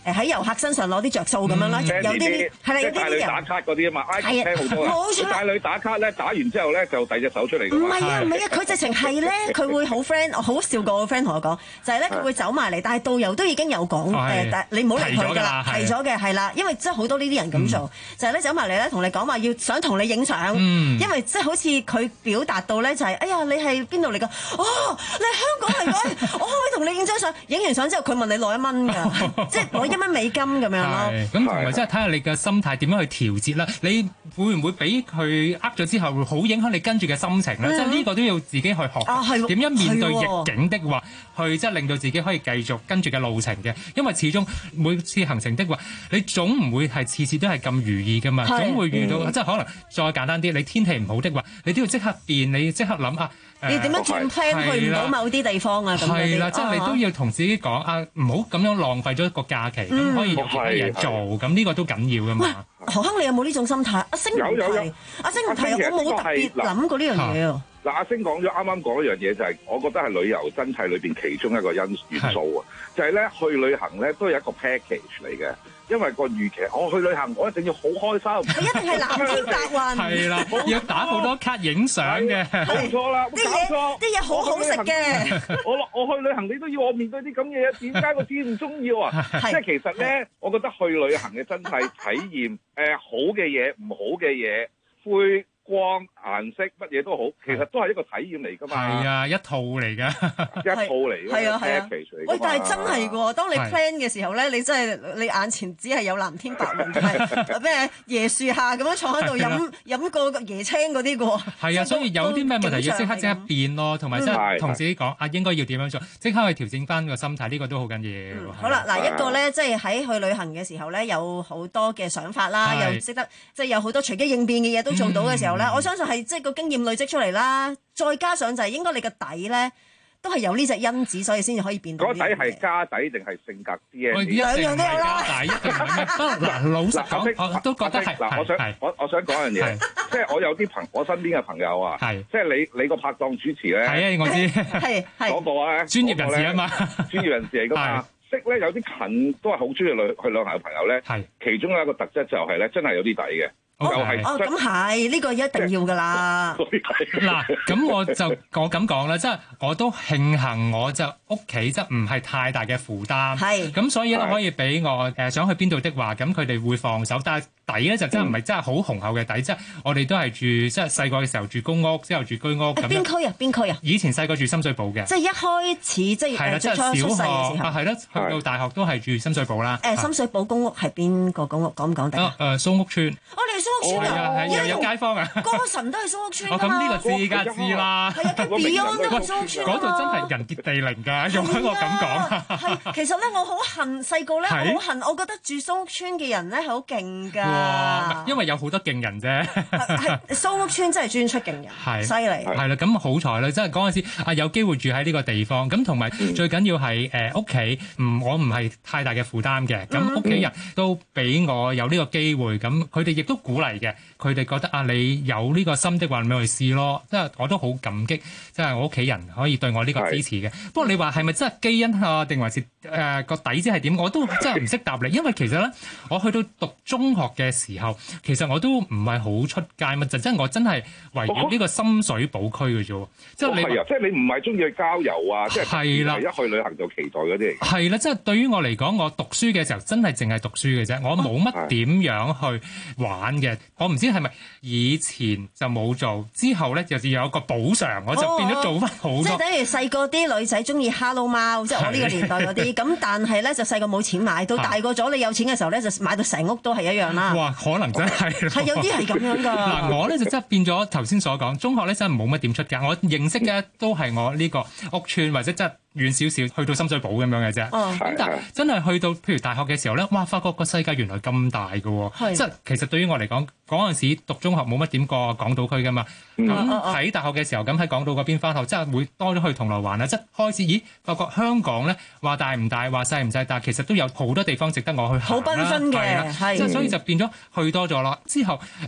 誒喺遊客身上攞啲着數咁樣啦，有啲啲係啦，有啲啲人打卡嗰啲啊嘛， 係啊， 好多冇錯。 帶女打卡咧，打完之後咧就遞隻手出嚟㗎嘛。 唔係啊，唔係啊，佢直情係咧，佢會好 friend，我好笑過個 friend 同我講，就係咧佢會走埋嚟，但係導遊都已經有講誒，但你唔好理佢㗎啦，提咗嘅係啦，因為真係好多呢啲人咁做，就係咧走埋嚟咧同你講話要想同你影相，因為即係好似佢表達到咧就係，哎呀你係邊度嚟㗎？哦，你係香港嚟㗎，我可唔可以同你影張相？影完相之後佢問你攞一蚊㗎，即係攞一蚊美金咁樣咯。 咁同埋即係睇下你嘅心態點樣去調節啦。你會唔會俾佢呃咗之後會好影響你跟住嘅心情咧？即係呢個都要自己去學。啊，係點樣面對逆境的話，去即係令到自己可以繼續跟住嘅路程嘅。因為始終每次行程的話，你總唔會係次次都係咁如意噶嘛，總會遇到、嗯、即係可能再簡單啲，你天氣唔好的話，你都要即刻變，你即刻諗啊。 你點樣轉 plan 去唔到某啲地方啊？咁係啦，即係你都要同自己講啊，唔好咁樣浪費咗一個假期，咁、嗯、可以有其他嘢做，咁呢個都緊要噶嘛。 何亨，你有冇呢種心態？阿星唔提，阿星唔提，我冇特別諗過呢樣嘢啊。 嗱，阿星講咗啱啱講一樣嘢，就係我覺得係旅遊真諦裏邊其中一個因元素啊，就係咧去旅行咧都有一個 package 嚟嘅。因為個預期，我去旅行，我一定要好開心， 一定係藍天白雲， 係啦，要打好多卡影相嘅， 冇錯啦， 啲嘢啲嘢好好食嘅。 我我去旅行，你都要我面對啲咁嘅嘢，點解我知唔中意啊？即係其實咧，我覺得去旅行嘅真係體驗，誒、呃、好嘅嘢，唔好嘅嘢，灰光顏色乜嘢都好，其實都係一個體驗嚟㗎嘛。 係啊，一套嚟㗎， 一套嚟㗎， 係啊係啊。喂，但係真係㗎，當你 plan 嘅時候咧，你真係你眼前只係有藍天白雲，係咩椰樹下咁樣坐喺度飲飲個椰青嗰啲㗎。 係啊，所以有啲咩問題要即刻即刻變咯，同埋即係同自己講啊，應該要點樣做，即刻去調整翻個心態，呢個都好緊要。 好啦，嗱一個咧，即係喺去旅行嘅時候咧，有好多嘅想法啦，又識得即係有好多隨機應變嘅嘢都做到嘅時候咧。我相信係即係個經驗累積出嚟啦，再加上就係應該你個底咧都係有呢隻因子，所以先至可以變到。 嗰底係家底定係性格 D N A？ 兩樣都有啦。 嗱，老實講，我都覺得係。 嗱，我想我我想講樣嘢，即係我有啲朋我身邊嘅朋友啊，即係你你個拍檔主持咧， 係啊，我知， 係係嗰個啊， 專業人士啊嘛， 專業人士嚟噶嘛。識咧有啲近都係好中意旅去旅行嘅朋友咧，係其中有一個特質就係咧，真係有啲底嘅。 哦，哦，咁係呢個一定要噶啦。 嗱，咁我就我咁講啦，即係我都慶幸我就屋企即係唔係太大嘅負擔，係咁所以咧可以俾我誒想去邊度的話，咁佢哋會放手。但係底咧就真係唔係真係好雄厚嘅底，即係我哋都係住即係細個嘅時候住公屋，之後住居屋咁。邊區啊？邊區啊？ 以前細個住深水埗嘅。即係一開始即係係啦，即係小學啊，係啦，去到大學都係住深水埗啦。 誒，深水埗公屋係邊個公屋？講唔講得？ 誒，蘇屋村。 我哋蘇屋村啊， 又有街坊啊！ 歌神都係蘇屋村㗎嘛。 咁呢個知㗎知啦。 係啊，Beyond 都係蘇屋村。 嗰度真係人傑地靈㗎，用喺我咁講。 係，其實咧我好恨細個咧，好恨，我覺得住蘇屋村嘅人咧係好勁㗎。 哇！因為有好多勁人啫。 係蘇屋村真係專出勁人，係犀利。 係啦，咁好彩啦，即係嗰陣時啊有機會住喺呢個地方，咁同埋最緊要係誒屋企唔我唔係太大嘅負擔嘅，咁屋企人都俾我有呢個機會，咁佢哋亦都鼓勵嘅。佢哋覺得啊，你有呢個心的話，你咪去試咯。即係我都好感激，即係我屋企人可以對我呢個支持嘅。不過你話係咪真係基因啊，定還是誒個底子係點？我都真係唔識答你。因為其實咧，我去到讀中學嘅時候，其實我都唔係好出街乜就真係我真係圍繞呢個深水埗區嘅啫。即係你係啊，即係你唔係中意去郊遊啊，即係係啦， 一去旅行就期待嗰啲嚟。 係啦，即係對於我嚟講，我讀書嘅時候真係淨係讀書嘅啫，我冇乜點樣去玩嘅。我唔知係咪以前就冇做，之後咧就有個補償，我就變咗做翻好多。 即係等於細個啲女仔中意 Hello 貓，即係我呢個年代嗰啲。咁但係咧就細個冇錢買，到大個咗你有錢嘅時候咧就買到成屋都係一樣啦。 哇，可能真係係有啲係咁樣㗎。 嗱，我咧就真係變咗頭先所講，中學咧真係冇乜點出街，我認識嘅都係我呢個屋邨或者真係遠少少去到深水埗咁樣嘅啫。咁、哦、但係真係去到譬如大學嘅時候咧，哇！發覺個世界原來咁大嘅喎，即係其實對於我嚟講，嗰陣時讀中學冇乜點過港島區㗎嘛。咁、嗯、喺大學嘅時候，咁喺港島嗰邊返學，即係會多咗去銅鑼灣啦。即係開始，咦？發覺香港咧話大唔大，話細唔細，但係其實都有好多地方值得我去行啦。 好繽紛嘅， 係啦，即係所以就變咗去多咗啦。之後誒、呃、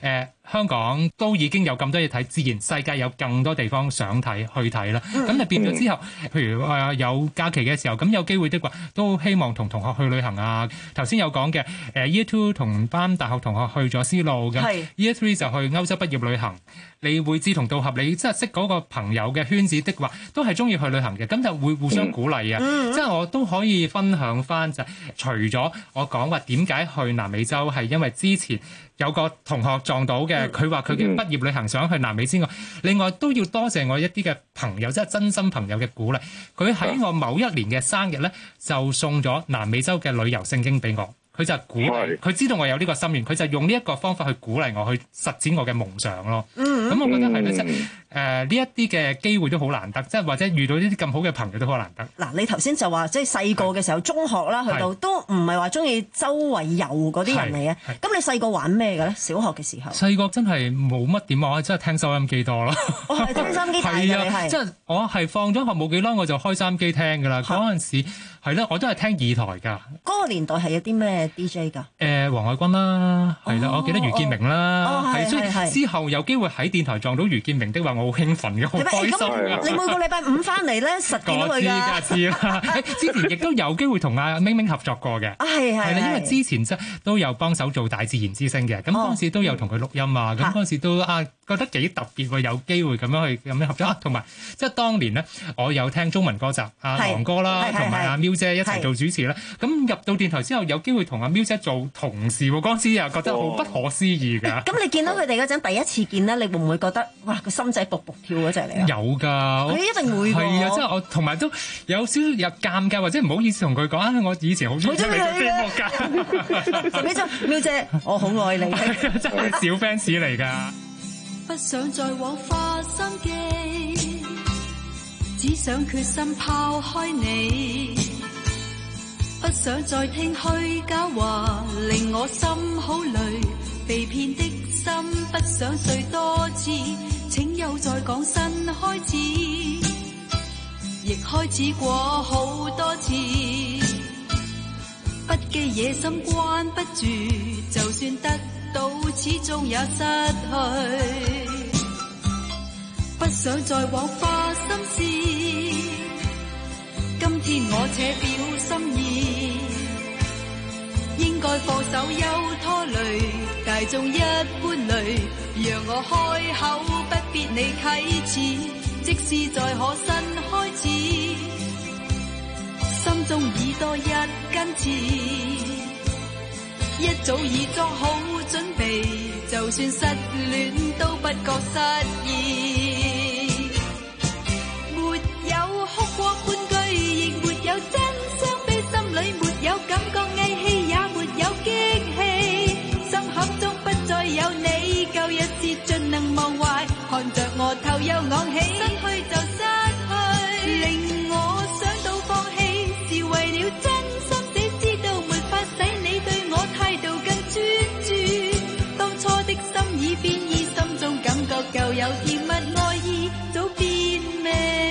香港都已經有咁多嘢睇，自然世界有更多地方想睇去睇啦。咁就變咗之後，譬如誒有假期嘅時候，咁有機會的話，都希望同同學去旅行啊。頭先有講嘅誒 Year Two 同班大學同學去咗絲路咁，Year Three 就去歐洲畢業旅行。你會志同道合，你即係識嗰個朋友嘅圈子的話，都係中意去旅行嘅，咁就會互相鼓勵啊！嗯、即係我都可以分享翻就係，除咗我講話點解去南美洲係因為之前有個同學撞到嘅，佢話佢嘅畢業旅行想去南美之外，另外都要多謝我一啲嘅朋友，即係真心朋友嘅鼓勵。佢喺我某一年嘅生日咧，就送咗南美洲嘅旅遊聖經俾我。佢就鼓勵，佢知道我有呢個心願，佢就用呢一個方法去鼓勵我去實踐我嘅夢想咯。咁、嗯、我覺得係咧，即係誒呢一啲嘅機會都好難得，即係或者遇到呢啲咁好嘅朋友都好難得。 嗱，你頭先就話即係細個嘅時候，中學啦，去到都唔係話中意周圍遊嗰啲人嚟嘅。咁你細個玩咩嘅咧？小學嘅時候，細個真係冇乜點，我真係聽收音機多咯。我係、哦、聽收音機大嘅，你係即係我係放咗學冇幾耐，我就開收音機聽㗎啦。嗰陣時係咧，我都係聽二台㗎。嗰個年代係有啲咩 D J 㗎？誒，黃海軍啦，係啦，我記得余建明啦，係，所以之後有機會喺電台撞到余建明的話，我好興奮嘅，好開心㗎。你每個禮拜五翻嚟咧，實見到佢㗎。知㗎，知啦。之前亦都有機會同阿明明合作過嘅，係係係啦，因為之前即係都有幫手做大自然之聲嘅，咁嗰陣時都有同佢錄音啊，咁嗰陣時都啊覺得幾特別喎，有機會咁樣去咁樣合作，同埋即係當年咧，我有聽中文歌集，阿郎哥啦，同埋阿喵姐一齊做主持啦。咁入到電台之後，有機會同阿喵姐做同事喎，嗰陣時又覺得好不可思議㗎。咁你見到佢哋嗰陣第一次見咧，你會唔會覺得哇個心仔卜卜跳嗰隻嚟啊？有㗎，佢一定會㗎。係啊，即係我同埋都有少少有尷尬或者唔好意思同佢講啊，我以前好中意聽你嘅節目㗎。喵姐，喵姐，我好愛你，真係小 fans 嚟㗎。 不想再枉花心機，只想決心拋開你。不想再聽虛假話，令我心好累。被騙的心不想睡多次，請又再講新開始。亦開始過好多次，不羈野心關不住，就算得到始終也失去。不想再枉花心思，今天我且表心意，應該放手休拖累，大眾一般累，讓我開口不必你啟齒，即使再可新開始，心中已多一根刺，一早已作好準備，就算失戀都不覺失意。沒有哭過半句，亦沒有真相悲，心裏沒有感覺翳氣，也沒有激氣，心坎中不再有你，舊日是盡能忘懷，看着我頭又昂起，失去就失去，令我想到放棄，是為了真心死，知道沒法使你對我態度更專注，當初的心已變異，心中感覺舊有甜蜜愛意早變味。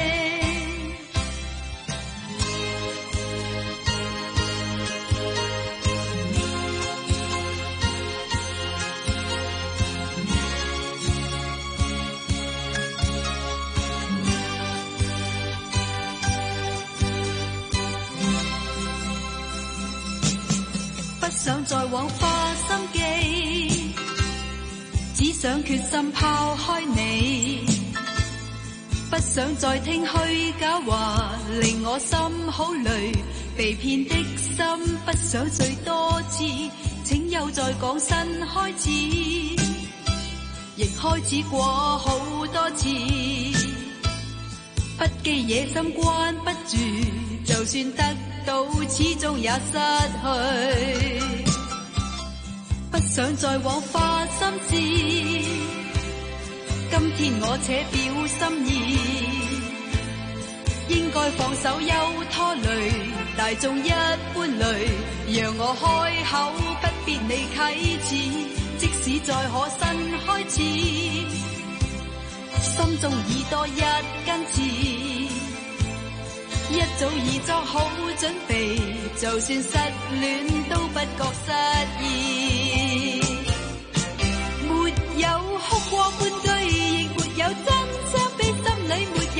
不想再枉花心機，只想決心拋開你。不想再聽虛假話，令我心好累。被騙的心不想睡多次，請又再講新開始。亦開始過好多次，不羈野心關不住，就算得到始終也失去。不想再枉花心思，今天我且表心意，應該放手休拖累，大眾一般累，讓我開口不必你啟齒，即使再可新開始，心中已多一根刺，一早已作好準備，就算失戀都不覺失意。沒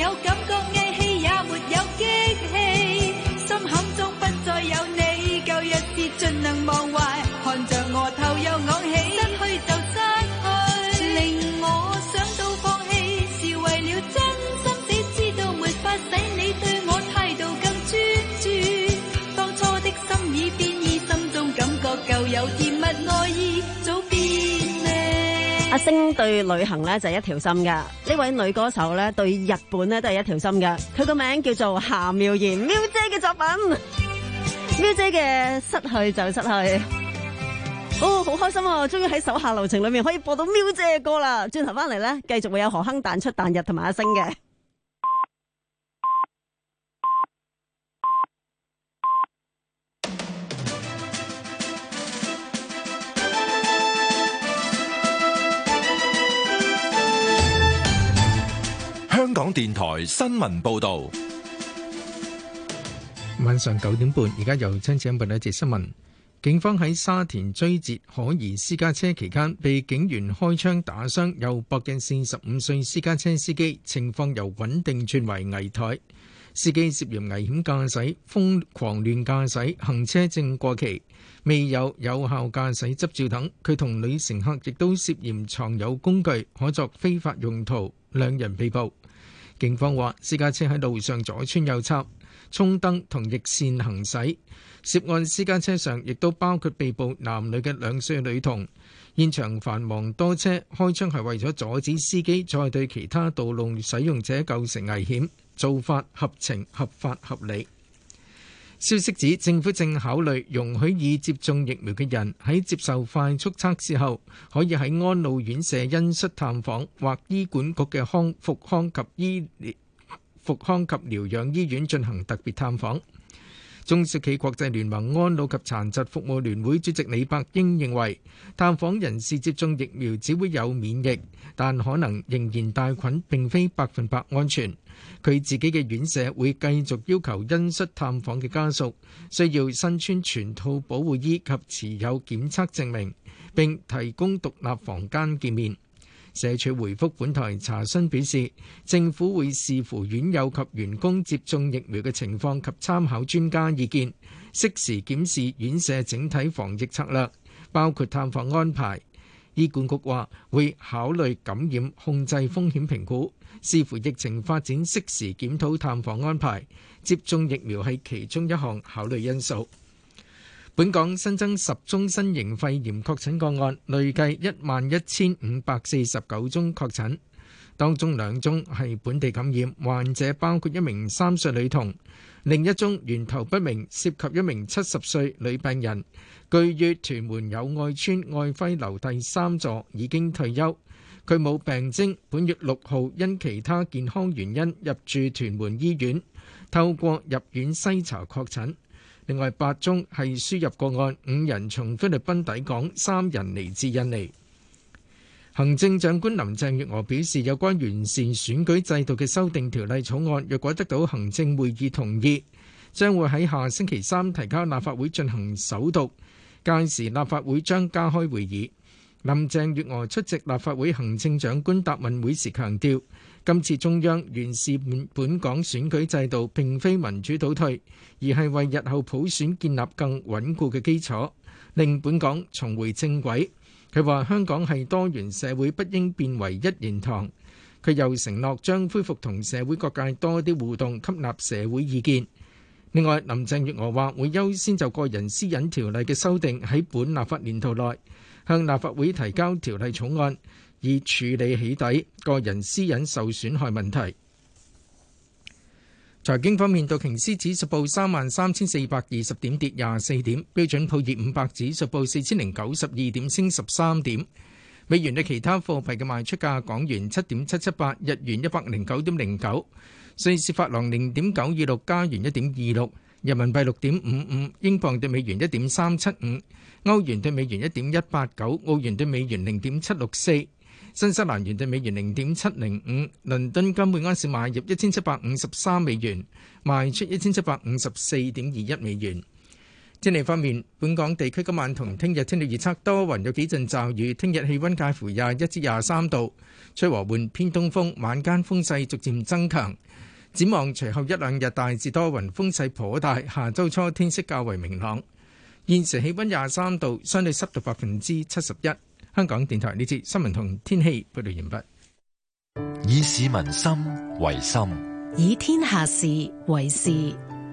有感覺，翳氣也沒有激氣，心坎中不再有你，舊日是盡能忘懷，看着我頭又昂起，失去就失去，令我想到放棄，是為了真心只知道沒法使你對我態度更專注，當初的心已變異，心中感覺舊有甜蜜愛意早變味。 阿星對旅行咧就係一條心噶，呢位女歌手咧對日本咧都係一條心噶。佢個名叫做夏妙妍，妙姐嘅作品，妙姐嘅失去就失去。哦，好開心啊！終於喺手下留情裏面可以播到妙姐嘅歌啦。轉頭翻嚟咧，繼續會有何鏗彈出彈入同埋阿星嘅。 香港電台新聞報道， 晚上九點半，而家由親子報道一節新聞。警方喺沙田追截可疑私家車期間，被警員開槍打傷，又搏嘅四十五歲私家車司機，情況由穩定轉為危殆。司機涉嫌危險駕駛、瘋狂亂駕駛、行車證過期、未有有效駕駛執照等。佢同女乘客亦都涉嫌藏有工具，可作非法用途，兩人被捕。警方話，私家車喺路上左穿右插、衝燈同逆線行駛。涉案私家車上亦都包括被捕男女嘅兩歲女童。現場繁忙多車，開槍係為咗阻止司機再對其他道路使用者構成危險，做法合情、合法、合理。消息指，政府正考慮容許已接種疫苗嘅人喺接受快速測試後，可以喺安老院舍恩恤探訪或醫管局嘅康復康及醫復康及療養醫院進行特別探訪。中小企國際聯盟安老及殘疾服務聯會主席李伯英認為，探訪人士接種疫苗只會有免疫，但可能仍然帶菌，並非百分百安全。佢自己嘅院舍會繼續要求恩恤探訪嘅家屬需要身穿全套保護衣及持有檢測證明，並提供獨立房間見面。社署回覆本台查詢表示，政府會視乎院友及員工接種疫苗嘅情況及參考專家意見，適時檢視院舍整體防疫策略，包括探訪安排。醫管局話會考慮感染控制風險評估，視乎疫情發展適時檢討探訪安排。接種疫苗係其中一項考慮因素。本港新增十宗新型肺炎確診個案，累計一萬一千五百四十九宗確診，當中兩宗係本地感染，患者包括一名三歲女童，另一宗源頭不明，涉及一名七十歲女病人，居於屯門友愛邨愛輝樓第三座，已經退休。佢冇病徵，本月六號因其他健康原因入住屯門醫院，透過入院篩查確診。另外八宗係輸入個案，五人從菲律賓抵港，三人嚟自印尼。行政長官林鄭月娥表示，有關完善選舉制度嘅修訂條例草案，若果得到行政會議同意，將會喺下星期三提交立法會進行首讀，屆時立法會將加開會議。林鄭月娥出席立法會行政長官答問會時強調，今次中央完善本港選舉制度並非民主倒退，而係為日後普選建立更穩固嘅基礎，令本港重回正軌。佢話香港係多元社會，不應變為一言堂。佢又承諾將恢復同社會各界多啲互動，吸納社會意見。另外，林鄭月娥話會優先就個人私隱條例嘅修訂喺本立法年度內向立法會提交條例草案，以處理起底、個人私隱受損害問題。財經方面，道瓊斯指數報三萬三千四百二十點，跌廿四點；標準普爾五百指數報四千零九十二點，升十三點。美元對其他貨幣嘅賣出價：港元七點七七八，日元一百零九點零九，瑞士法郎零點九二六，加元一點二六，人民幣六點五五，英鎊對美元一點三七五。歐元對美元一點一八九，澳元對美元零點七六四，新西蘭元對美元零點七零五。倫敦金每安士買入一千七百五十三美元，賣出一千七百五十四點二一美元。 天氣方面，本港地區今晚同聽日天氣預測多雲，有幾陣驟雨。聽日氣溫介乎廿一至廿三度，吹和緩偏東風，晚間風勢逐漸增強。展望隨後一兩日大致多雲，風勢頗大。下週初天色較為明朗。現時氣溫廿三度，相對濕度百分之七十一。香港電台呢節新聞同天氣報道完畢。 以市民心為心， 以天下事為事。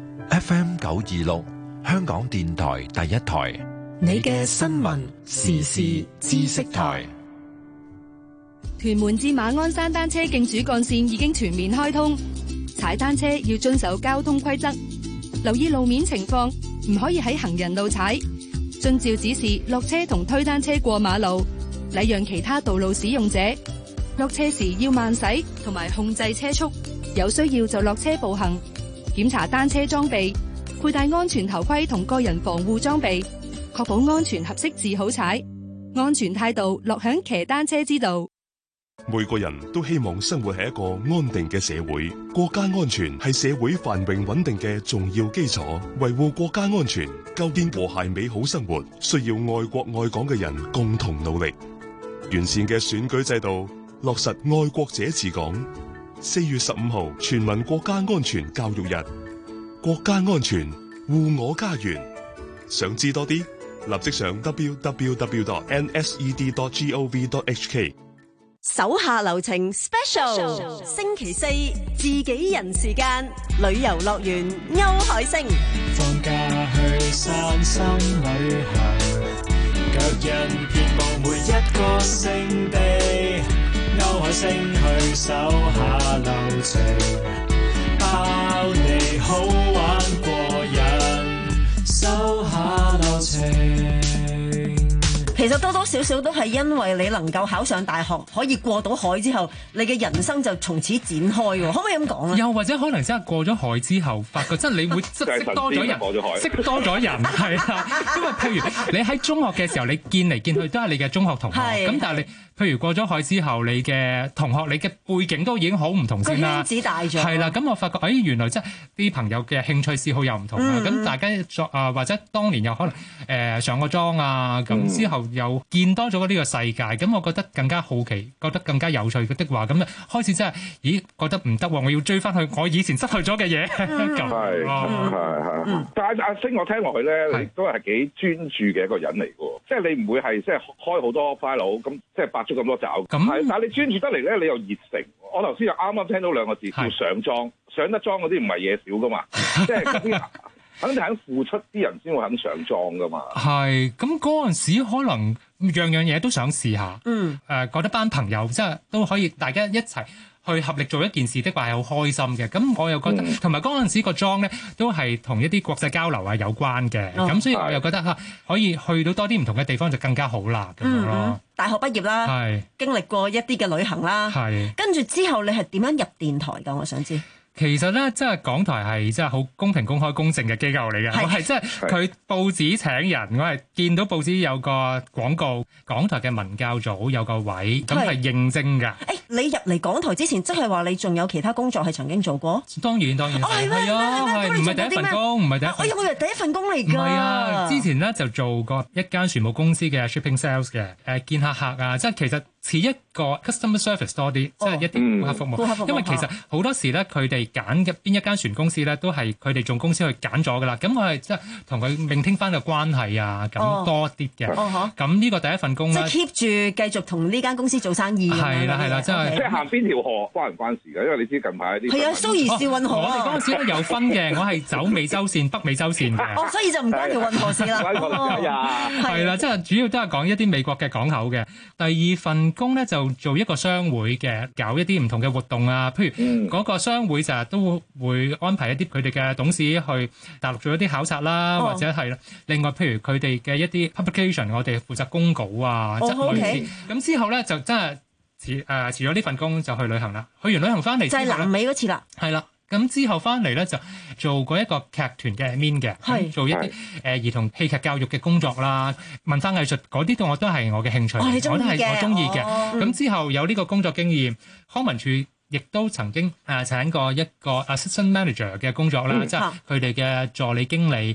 F M 九二六。香港電台第一台， 你嘅新聞時事知識台。 屯門至馬鞍山單車徑主幹線已經全面開通，踩單車要遵守交通規則，留意路面情況，唔可以喺行人路踩，遵照指示落車同推單車過馬路，禮讓其他道路使用者。落車時要慢駛同埋控制車速，有需要就落車步行。檢查單車裝備，佩戴安全頭盔同個人防護裝備，確保安全合適至好踩。安全態度落響騎單車之道。 每個人都希望生活喺一個安定嘅社會，國家安全係社會繁榮穩定嘅重要基礎。維護國家安全，構建和諧美好生活，需要愛國愛港嘅人共同努力。完善嘅選舉制度，落實愛國者治港。四月十五號全民國家安全教育日。國家安全護我家園，想知多啲，立即上 w w w dot n s e d dot gov dot h k。 手下留情 Special， 星期四自己人時間，旅遊樂園歐海星。 放假去散心旅行，腳印遍佈每一個勝地，歐海星去手下留情，包你好玩過癮，手下留情。 其實多多少少都係因為你能夠考上大學，可以過到海之後，你嘅人生就從此展開喎。可唔可以咁講咧？ 又或者可能真係過咗海之後，發覺真係你會識多咗人，識多咗人係啦。因為譬如你喺中學嘅時候，你見嚟見去都係你嘅中學同學，咁但係你譬如過咗海之後，你嘅同學、你嘅背景都已經好唔同先啦。 圈子大咗， 係啦。咁我發覺，哎，原來真係啲朋友嘅興趣嗜好又唔同啦。咁、嗯、大家作啊，或者當年又可能誒、呃、上過莊啊，咁、嗯、之後又見多咗呢個世界，咁我覺得更加好奇，覺得更加有趣的話，咁啊開始真係，咦，覺得唔得喎，我要追翻去我以前失去咗嘅嘢。咁係係係。但係阿星，我聽落去咧，你都係幾專注嘅一個人嚟嘅，即係你唔會係即係開好多 file 咁，即係百足咁多爪。咁係，但係你專注得嚟咧，你又熱誠。我頭先又啱啱聽到兩個字叫上莊，上得莊嗰啲唔係嘢少噶嘛，即係嗰啲肯定肯付出啲人先會肯上莊噶嘛。係， 咁嗰陣時可能樣樣嘢都想試下。嗯，誒、呃，覺得班朋友即係都可以，大家一齊去合力做一件事的話係好開心嘅。咁我又覺得，同埋嗰陣時個莊咧都係同一啲國際交流啊有關嘅。咁、哦、所以我又覺得嚇可以去到多啲唔同嘅地方就更加好啦。咁樣咯。嗯大學畢業啦，經歷過一啲嘅旅行啦，跟住之後你係點樣入電台㗎？我想知。其實咧，即係港台係真係好公平、公開、公正嘅機構嚟嘅。我係即係佢報紙請人，我係見到報紙有個廣告，港台嘅文教組有個位，咁係應徵㗎。誒， 你入嚟港台之前，即係話你仲有其他工作係曾經做過？ 當然當然係係啊，係唔係第一份工？唔係第一份。 我以為第一份工嚟㗎。 唔係啊，之前咧就做過一間船務公司嘅 shipping sales 嘅，誒見下客啊，即係其實似一個 customer service 多啲，即係一啲顧客服務。因為其實好多時咧，佢哋揀嘅邊一間船公司咧，都係佢哋總公司去揀咗噶啦。咁我係即係同佢maintain聽翻個關係啊，咁多啲嘅。咁呢個第一份工咧， 即係 keep 住繼續同呢間公司做生意。 係啦係啦，即係即係行邊條河關唔關事㗎？因為你知近排啲係啊，蘇伊士運河。 我哋嗰陣時都有分嘅，我係走美洲線、北美洲線嘅。 哦，所以就唔關條運河事啦。 係啦，即係主要都係講一啲美國嘅港口嘅。第二份工咧就做一個商會嘅，搞一啲唔同嘅活動啊。譬如嗰個商會就係都會安排一啲佢哋嘅董事去大陸做一啲考察啦，或者係另外譬如佢哋嘅一啲 publication， 我哋負責公稿啊，即係類似。咁之後咧就真係辭誒辭咗呢份工就去旅行啦。去完旅行翻嚟就係南美嗰次啦。 係啦。咁之後翻嚟咧就做過一個劇團嘅 admin 嘅，做一啲誒、呃、兒童戲劇教育嘅工作啦，文化藝術嗰啲對我都係我嘅興趣， 哦、 我都係我中意嘅。咁、 哦、 之後有呢個工作經驗，康文署亦都曾經誒、呃、請過一個 assistant manager 嘅工作啦，嗯、即係佢哋嘅助理經理。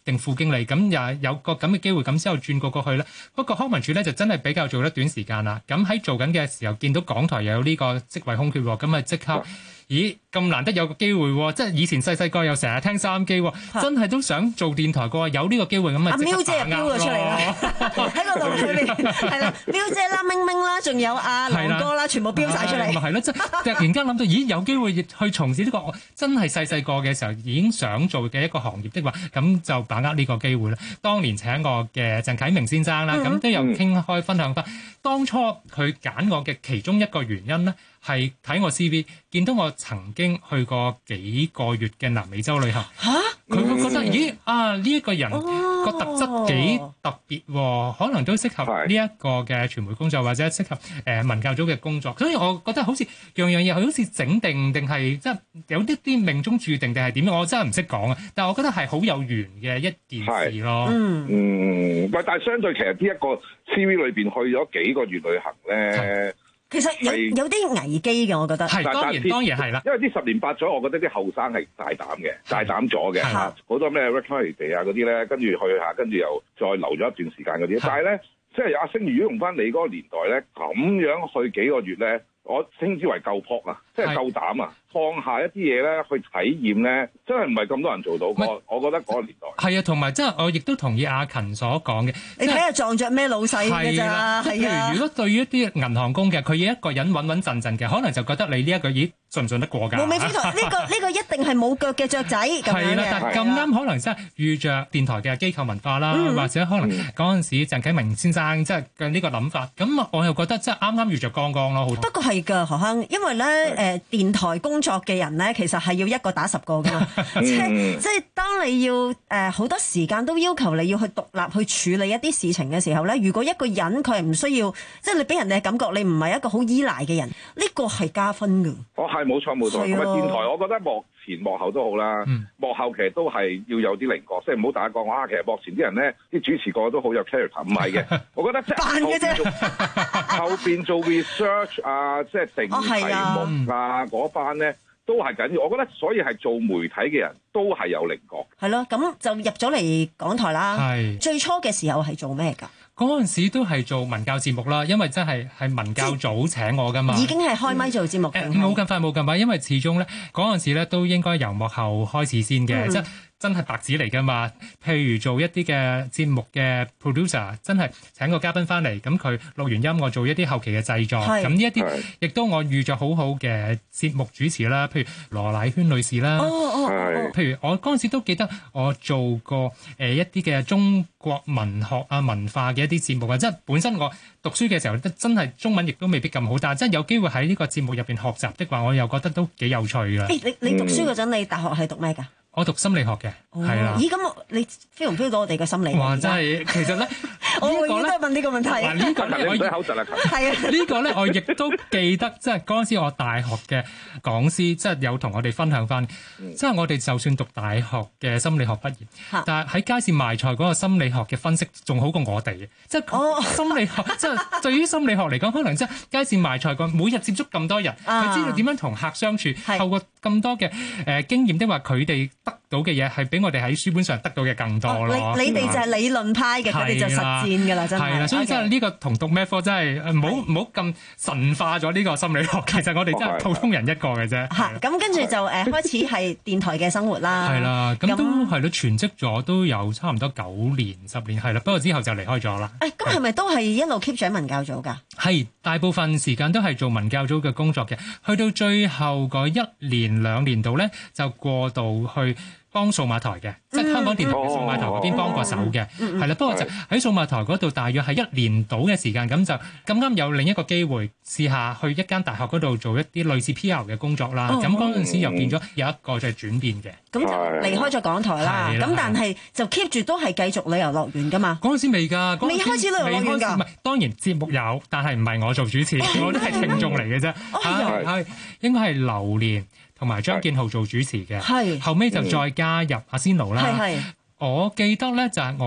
定副經理，咁又有個咁嘅機會，咁之後轉過過去咧。不過康文署咧就真係比較做得短時間啦。咁喺做緊嘅時候，見到港台又有呢個職位空缺，咁啊即刻。咦，咁難得有個機會喎！即係以前細細個又成日聽收音機喎，真係都想做電台個，有呢個機會咁啊！ 阿喵姐又飆咗出嚟啦，喺個腦裏面係啦，喵姐啦、明明啦，仲有阿郎哥啦，全部飆晒出嚟。 咪係咯，即係突然間諗到，咦，有機會去從事呢個真係細細個嘅時候已經想做嘅一個行業的話，咁就把握呢個機會啦。當年請我嘅鄭啟明先生啦，咁都有傾開分享翻，當初佢揀我嘅其中一個原因咧。係睇我 C V， 見到我曾經去過幾個月嘅南美洲旅行，佢會覺得咦啊呢一個人個特質幾特別喎，可能都適合呢一個嘅傳媒工作或者適合誒文教組嘅工作，所以我覺得好似樣樣嘢佢好似整定定係即係有啲啲命中注定定係點，我真係唔識講啊！但係我覺得係好有緣嘅一件事咯。 嗯嗯，喂，但係相對其實呢一個 C V 裏邊去咗幾個月旅行咧。 其實有有啲危機嘅，我覺得係當然當然係啦， 因為啲十年八載，我覺得啲後生係大膽嘅，大膽咗嘅嚇，好多咩 Recreation 地啊嗰啲咧，跟住去下，跟住又再留咗一段時間嗰啲。但係咧，即係阿星，如果用翻你嗰個年代咧，咁樣去幾個月咧，我稱之為夠撲啊，即係夠膽啊！放下一啲嘢咧，去體驗咧，真係唔係咁多人做到。我我覺得嗰個年代係啊，同埋即係我亦都同意阿勤所講嘅。 你睇下撞着咩老細嘅咋？係啊。譬如如果對於一啲銀行工嘅，佢要一個人穩穩陣陣嘅，可能就覺得你呢一個咦信唔信得過㗎？ 無尾飛台呢個呢個一定係冇腳嘅雀仔咁樣嘅。 係啦，但係咁啱可能真係遇着電台嘅機構文化啦，或者可能嗰陣時鄭啟明先生即係嘅呢個諗法，咁我又覺得即係啱啱遇着剛剛咯。 不過係㗎，何生，因為咧誒電台工作嘅人咧，其實係要一個打十個㗎嘛，即係即係當你要誒好多時間都要求你要去獨立去處理一啲事情嘅時候咧，如果一個人佢係唔需要，即係你俾人哋嘅感覺你唔係一個好依賴嘅人，呢個係加分㗎。 哦，係冇錯冇錯，同埋電台，我覺得幕前幕後都好啦，幕後其實都係要有啲稜角，即係唔好大家講哇，其實幕前啲人咧，啲主持個個都好有 character， 唔係嘅，我覺得即係後邊做後邊做 research 啊，即係定題目啊嗰班咧。都係緊要，我覺得所以係做媒體嘅人都係有稜角。 係咯，咁就入咗嚟港台啦。係最初嘅時候係做咩㗎？ 嗰陣時都係做文教節目啦，因為真係係文教組請我㗎嘛。 已經係開咪做節目。 誒冇咁快冇咁快，因為始終咧嗰陣時咧都應該由幕後開始先嘅，即係。真係白紙嚟㗎嘛？譬如做一啲嘅節目嘅 producer， 真係請個嘉賓翻嚟，咁佢錄完音，我做一啲後期嘅製作。咁呢一啲亦都我預咗好好嘅節目主持啦，譬如羅乃萱女士啦。哦哦哦。譬如我嗰陣時都記得我做過誒一啲嘅中國文學啊文化嘅一啲節目啊，即係本身我讀書嘅時候真係中文亦都未必咁好，但係真係有機會喺呢個節目入邊學習的話，我又覺得都幾有趣㗎。 誒，你你讀書嗰陣，你大學係讀咩㗎？ 我讀心理學嘅，係啦。 咦，咁你 feel 唔 feel 到我哋嘅心理？ 哇！真係，其實咧， 我永遠都係問呢個問題。 嗱，呢個咧，我唔使口窒啦， 係啊， 呢個咧，我亦都記得，即係嗰陣時我大學嘅講師，即係有同我哋分享翻，即係我哋就算讀大學嘅心理學畢業，但係喺街市賣菜嗰個心理學嘅分析仲好過我哋嘅，即係心理學，即係對於心理學嚟講，可能即係街市賣菜個每日接觸咁多人，佢知道點樣同客相處，透過咁多嘅誒經驗，的話佢哋得到嘅嘢係比我哋喺書本上得到嘅更多咯。 哦、你你哋就係理論派嘅，佢哋就實戰㗎啦，真係。係啦， 所以真係呢個同讀咩科真係唔好唔好咁神化咗呢個心理學。其實我哋真係普通人一個嘅啫。 嚇，咁跟住就誒開始係電台嘅生活啦。 係啦，咁都係咯，全職咗都有差唔多九年十年係啦，不過之後就離開咗啦。 誒，咁係咪都係一路 keep 住喺文教組㗎？ 係，大部分時間都係做文教組嘅工作嘅，去到最後嗰一年兩年度咧，就過渡去幫數碼台嘅，即係香港電台嘅數碼台嗰邊幫過手嘅，係啦。不過就喺數碼台嗰度，大約係一年到嘅時間，咁就咁啱有另一個機會，試下去一間大學嗰度做一啲類似 P R 嘅工作啦。咁嗰陣時又變咗有一個就係轉變嘅， 咁就離開咗港台啦。咁但係就 keep 住都係繼續旅遊樂園㗎嘛。 嗰陣時未㗎， 未開始旅遊樂園㗎。 唔係，當然節目有，但係唔係我做主持，我都係聽眾嚟嘅啫。係係應該係流年同埋張建浩做主持嘅，後尾就再加入阿仙奴啦。我記得咧就係我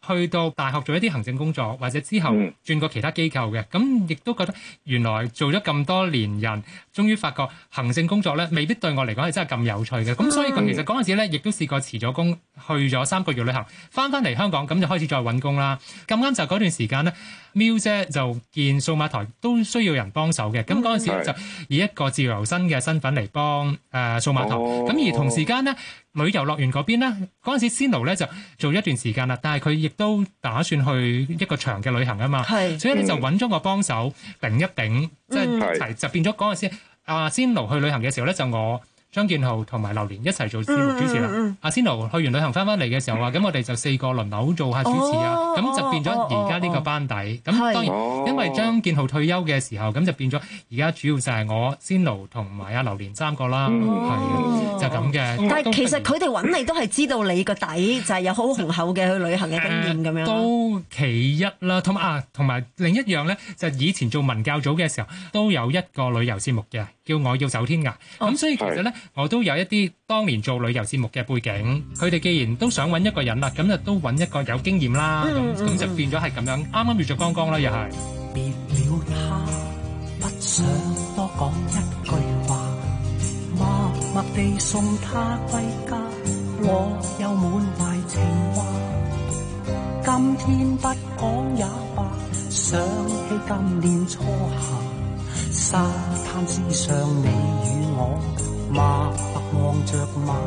去到大學做一啲行政工作，或者之後轉過其他機構嘅，咁亦都覺得原來做咗咁多年人，終於發覺行政工作咧未必對我嚟講係真係咁有趣嘅。咁所以其實嗰陣時咧，亦都試過辭咗工，去咗三個月旅行，翻翻嚟香港，咁就開始再揾工啦。咁啱就嗰段時間咧，喵姐就見數碼台都需要人幫手嘅，咁嗰陣時就以一個自由身嘅身份嚟幫誒數碼台。咁、哦、而同時間咧，旅遊樂園嗰邊咧，嗰陣時仙奴咧就做一段時間啦，但係佢亦都打算去一個長嘅旅行啊嘛，所以咧就揾咗個幫手頂一頂，即係、嗯、一齊就變咗嗰陣時阿仙奴去旅行嘅時候咧，就我張建浩同埋榴蓮一齊做節目主持啦。阿、嗯嗯、仙奴去完旅行翻翻嚟嘅時候啊，咁、嗯、我哋就四個輪流做下主持啊，咁、哦、就變咗而家呢個班底。咁、哦、當然、哦、因為張建浩退休嘅時候，咁就變咗而家主要就係我仙奴同埋阿榴蓮三個啦，係、哦、就咁嘅。 但係其實佢哋揾你都係知道你個底，就係有好雄厚嘅去旅行嘅經驗咁樣。 都其一啦，同埋啊，同埋另一樣咧，就以前做文教組嘅時候，都有一個旅遊節目嘅，叫我要走天涯。咁、哦、所以其實咧。我都有一啲當年做旅遊節目嘅背景，佢哋既然都想揾一個人啦，咁就都揾一個有經驗啦，咁、嗯、咁就變咗係咁樣，啱啱遇着剛剛啦，又係。別了他，不想多講一句話，默默地送他歸家，我又滿懷情話。今天不講也罷，想起今年初夏，沙灘之上你與我。默默望着晚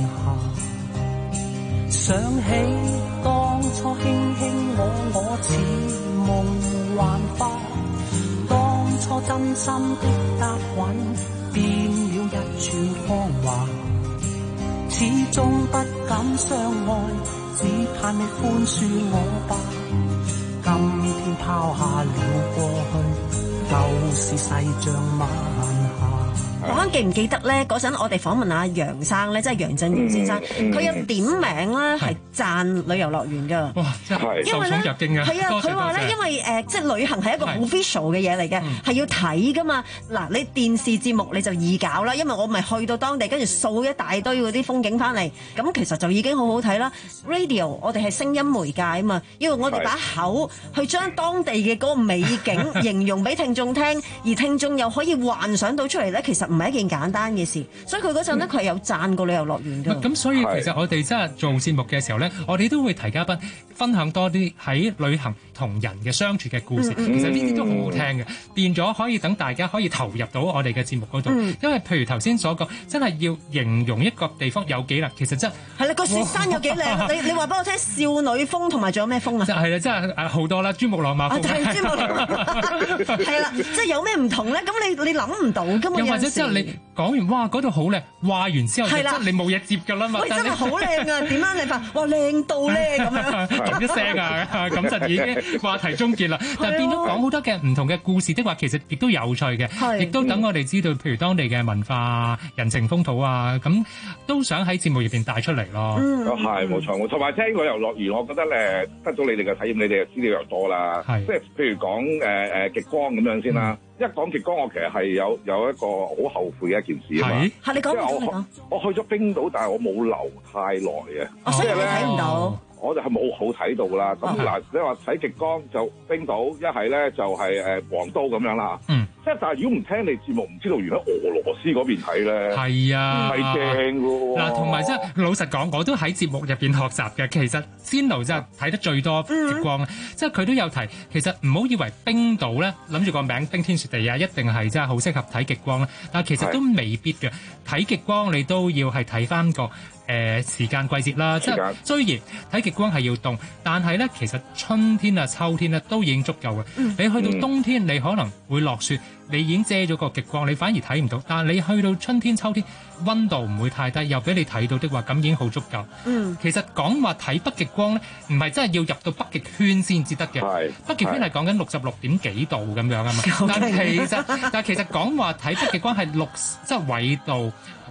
霞，想起當初卿卿我我似夢幻花，當初真心的答允變了一串芳華，始終不敢相愛，只盼你寬恕我吧。今天拋下了過去，舊事細像晚霞。 我記唔記得咧？嗰陣我哋訪問阿楊生咧，即係楊振堯先生，佢、嗯嗯、有點名咧係讚旅遊樂園㗎。哇！真係受寵若驚啊！係啊，佢話咧，因為誒、呃、即係旅行係一個好 visual 嘅嘢嚟嘅，係、嗯、要睇㗎嘛。嗱，你電視節目你就易搞啦，因為我咪去到當地，跟住掃一大堆嗰啲風景翻嚟，咁其實就已經好好睇啦。Radio 我哋係聲音媒介啊嘛，要我哋把口去將當地嘅嗰個美景形容俾聽眾聽，而聽眾又可以幻想到出嚟咧，其實唔係一件簡單嘅事，所以佢嗰陣咧，佢係有讚過旅遊樂園㗎。咁所以其實我哋真係做節目嘅時候咧，我哋都會提嘉賓分享多啲喺旅行同人嘅相處嘅故事。嗯嗯、其實呢啲都好好聽嘅，變咗可以等大家可以投入到我哋嘅節目嗰度。嗯、因為譬如頭先所講，真係要形容一個地方有幾靚，其實真係啦，個雪山有幾靚。你你話俾我聽，少女風同埋仲有咩風啊？就係啦，真係好多啦，珠穆朗瑪峰。係珠穆朗瑪係啦，即係有咩唔同咧？咁你你諗唔到㗎嘛？又或者之後你講完，哇嗰度好靚，話完之後就真係你冇嘢接㗎啦嘛。喂，真係好靚啊！點樣你發？哇，靚到咧咁樣，咁一聲啊，咁就已經話題終結啦。但係變咗講好多嘅唔同嘅故事的話，其實亦都有趣嘅，亦都等我哋知道，譬如當地嘅文化、人情風土啊，咁都想喺節目入邊帶出嚟咯。嗯，係冇錯，同埋聽旅遊樂園，我覺得咧得到你哋嘅體驗，你哋嘅資料又多啦。係，即係譬如講誒誒極光咁樣先啦。一講極光，我其實係有有一個好後悔嘅一件事啊嘛。係你講唔講？我去咗冰島，但係我冇留太耐啊。所以你睇唔到。我就係冇好睇到啦。咁嗱，你話睇極光就冰島，一係咧就係誒黃都咁樣啦。嗯。即係但係如果唔聽你節目，唔知道原來俄羅斯嗰邊睇咧。係啊。係正㗎喎。嗱，同埋即係老實講，我都喺節目入邊學習嘅。其實仙奴真係睇得最多極光，即係佢都有提。其實唔好以為冰島咧，諗住個名冰天雪地啊，一定係真係好適合睇極光啦。但係其實都未必嘅。睇極光你都要係睇翻個。誒、呃、時間季節啦，即係雖然睇極光係要凍，但係咧其實春天啊、秋天咧都已經足夠嘅。嗯、你去到冬天，你可能會落雪，你已經遮咗個極光，你反而睇唔到。但係你去到春天、秋天，溫度唔會太低，又俾你睇到的話，咁已經好足夠。嗯，其實講話睇北極光咧，唔係真係要入到北極圈先至得嘅。北極圈係講緊六十六點幾度咁樣啊嘛。但係其實但係其實講話睇北極光係六即係緯度。誒、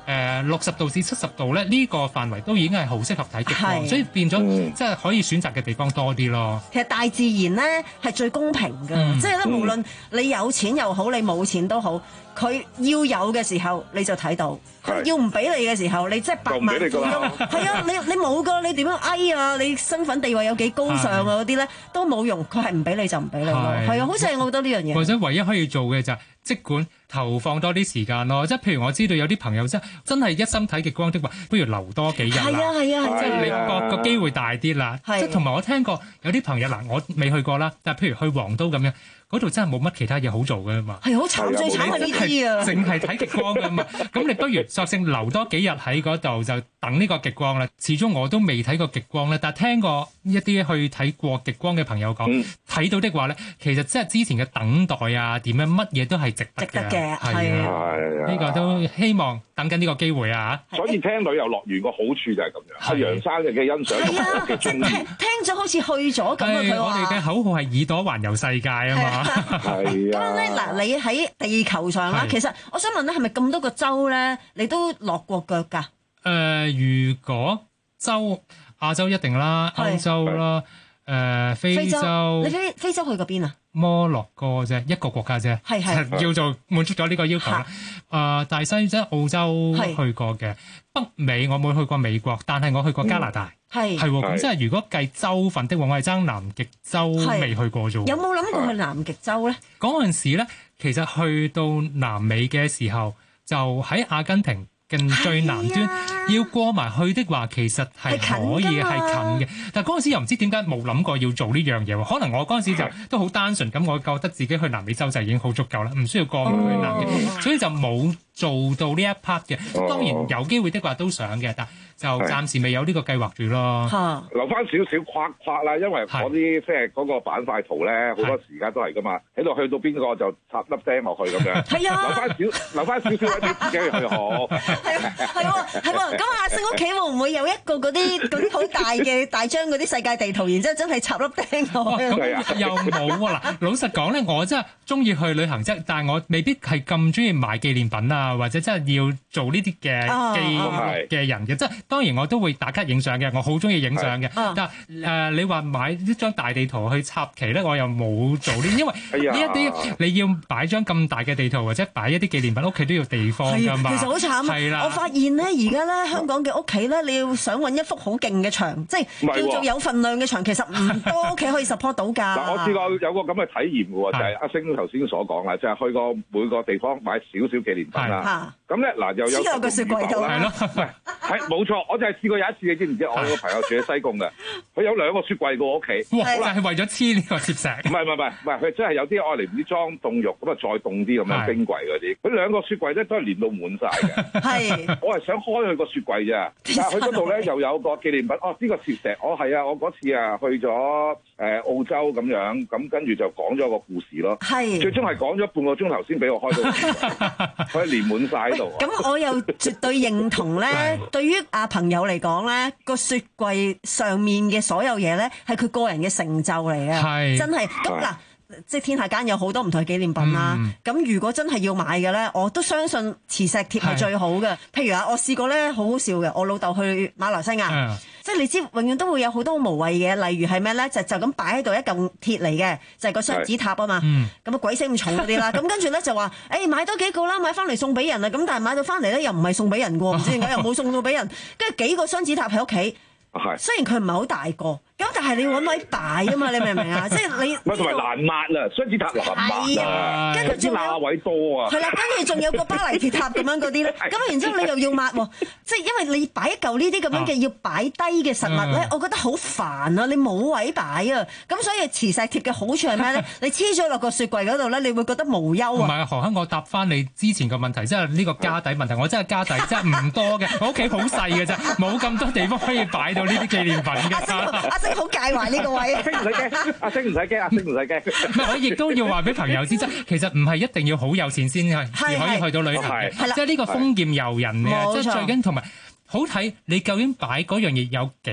誒六十度至七十度咧，呢、這個範圍都已經係好適合睇極光， 係所以變咗、 嗯、 即係可以選擇嘅地方多啲咯。 其實大自然咧係最公平嘅， 嗯即係咧無論你有錢又好，你冇錢都好，佢要有嘅時候你就睇到，佢要唔俾你嘅時候，你即係百萬富翁，係啊，你你冇噶，你點樣哎啊？你身份地位有幾高尚啊？嗰啲咧都冇用，佢係唔俾你就唔俾你咯。係啊，好正，我覺得呢樣嘢。 或者唯一可以做嘅就係即管投放多啲時間咯。即係譬如我知道有啲朋友真真係一心睇極光的話，不如留多幾日啦。 係啊係啊， 即係你個個機會大啲啦。即係同埋我聽過有啲朋友嗱，我未去過啦，但係譬如去黃都咁樣。嗰度真係冇乜其他嘢好做嘅嘛， 係好慘，最慘係呢啲啊， 淨係睇極光嘅嘛。咁你不如索性留多幾日喺嗰度，就等呢個極光啦。始終我都未睇過極光咧，但係聽過一啲去睇過極光嘅朋友講，睇、嗯、到的話咧，其實即係之前嘅等待啊，點樣乜嘢都係值得嘅，係啊，呢個都希望等緊呢個機會啊。 所以聽旅遊樂園個好處就係咁樣，係楊生嘅欣賞同埋嘅中意。 聽咗好似去咗咁啊！佢我哋嘅口號係耳朵環遊世界啊嘛。 係啊！ 咁咧嗱，你喺地球上啦，其實我想問咧，係咪咁多個州咧，你都落過腳㗎？誒、 呃，如果洲亞洲一定啦，歐洲啦，誒、呃、非洲， 你非非洲去過邊啊？ 摩洛哥啫，一個國家啫， 係係叫做滿足咗呢個要求啦。誒，大西即係澳洲去過嘅，北美我冇去過美國，但係我去過加拿大。嗯係係喎，咁即係如果計州份的話，我係爭南極洲未去過啫。 有冇諗過去南極洲咧？ 嗰陣時咧，其實去到南美嘅時候，就喺阿根廷嘅最南端，要過埋去的話，其實係可以係近嘅。但係嗰陣時又唔知點解冇諗過要做呢樣嘢喎。可能我嗰陣時就都好單純咁，我覺得自己去南美洲就已經好足夠啦，唔需要過埋去南極，哦、所以就冇做到呢一 part 嘅。當然有機會的話都想嘅，但就暫時未有呢個計劃住咯。 留翻少少框框啦，因為嗰啲即係嗰個板塊圖咧，好多時間都係噶嘛，喺度去到邊個就插粒釘落去咁樣。係啊，留翻少留翻少少位俾自己去好。 係啊，係喎，係喎。咁阿星屋企會唔會有一個嗰啲嗰啲好大嘅大張嗰啲世界地圖，然之後真係插粒釘落去？ 咁又冇喎嗱。老實講咧，我真係中意去旅行啫，但係我未必係咁中意買紀念品啊，或者真係要做呢啲嘅紀嘅人嘅，即係。當然我都會打卡影相嘅，我好中意影相嘅。但係誒、呃，你話買呢張大地圖去插旗咧，我又冇做呢，因為呢一啲你要擺張咁大嘅地圖或者擺一啲紀念品，屋企都要地方㗎嘛。 其實好慘。係啦，我發現咧，而家咧香港嘅屋企咧，你要想揾一幅好勁嘅牆，即係叫做有份量嘅牆，其實唔多屋企可以 support 到㗎。 嗱，我試過有個咁嘅體驗嘅喎，就係、是、阿星頭先所講啦，就係、是、去過每個地方買少少紀念品啦。咁咧嗱，又有黐個雪櫃度， 係咯，係冇錯。我就係試過有一次，你知唔知？我個朋友住喺西貢嘅，佢有兩個雪櫃個屋企。 哇！就係為咗黐呢個攝石。 唔係唔係唔係，佢真係有啲愛嚟唔知裝凍肉，咁啊再凍啲咁樣冰櫃嗰啲。佢兩個雪櫃咧都係連到滿晒嘅。係。我係想開佢個雪櫃啫，但係佢嗰度咧又有個紀念品。哦，呢、呢個攝石，我、哦、係啊，我嗰次啊去咗誒、呃、澳洲咁樣，咁跟住就講咗個故事咯。係。最終係講咗半個鐘頭先俾我開到雪櫃，佢連滿晒喺度。 咁我又絕對認同咧，對於阿朋友嚟講咧，個雪櫃上面嘅所有嘢咧，係佢個人嘅成就嚟嘅，真係。咁嗱，即係天下間有好多唔同嘅紀念品啦。咁、嗯、如果真係要買嘅咧，我都相信磁石貼係最好嘅。譬如啊，我試過咧，好好笑嘅，我老豆去馬來西亞。嗯，即係你知，永遠都會有好多無謂嘢，例如係咩咧？就就咁擺喺度一嚿鐵嚟嘅，就係、是、個雙子塔啊嘛。咁啊鬼死咁重嗰啲啦。咁跟住咧就話，誒、欸、買多幾個啦，買翻嚟送俾人啊。咁但係買到翻嚟咧又唔係送俾人喎，唔知點解又冇送到俾人。跟住幾個雙子塔喺屋企，雖然佢唔係好大個。咁但係你要揾位擺啊嘛，你明唔明啊？即係你唔係同埋難抹啊，雙子塔難抹啊，跟住仲有位多啊， 係啦，跟住仲有個巴黎鐵塔咁樣嗰啲咧，咁然之後你又要抹喎，即係因為你擺一嚿呢啲咁樣嘅要擺低嘅實物咧，我覺得好煩啊，你冇位擺啊，咁所以磁石貼嘅好處係咩咧？你黐咗落個雪櫃嗰度咧，你會覺得無憂啊。 唔係何生，我答翻你之前個問題，即係呢個家底問題，我真係家底真係唔多嘅，我屋企好細嘅啫，冇咁多地方可以擺到呢啲紀念品嘅。 好介懷呢個位， 阿星唔使驚，阿星唔使驚，阿星唔使驚。 唔係，我亦都要話俾朋友知，即其實唔係一定要好有錢先係可以去到旅行嘅，即係呢個豐儉由人嘅，即係最緊同埋好睇你究竟擺嗰樣嘢有幾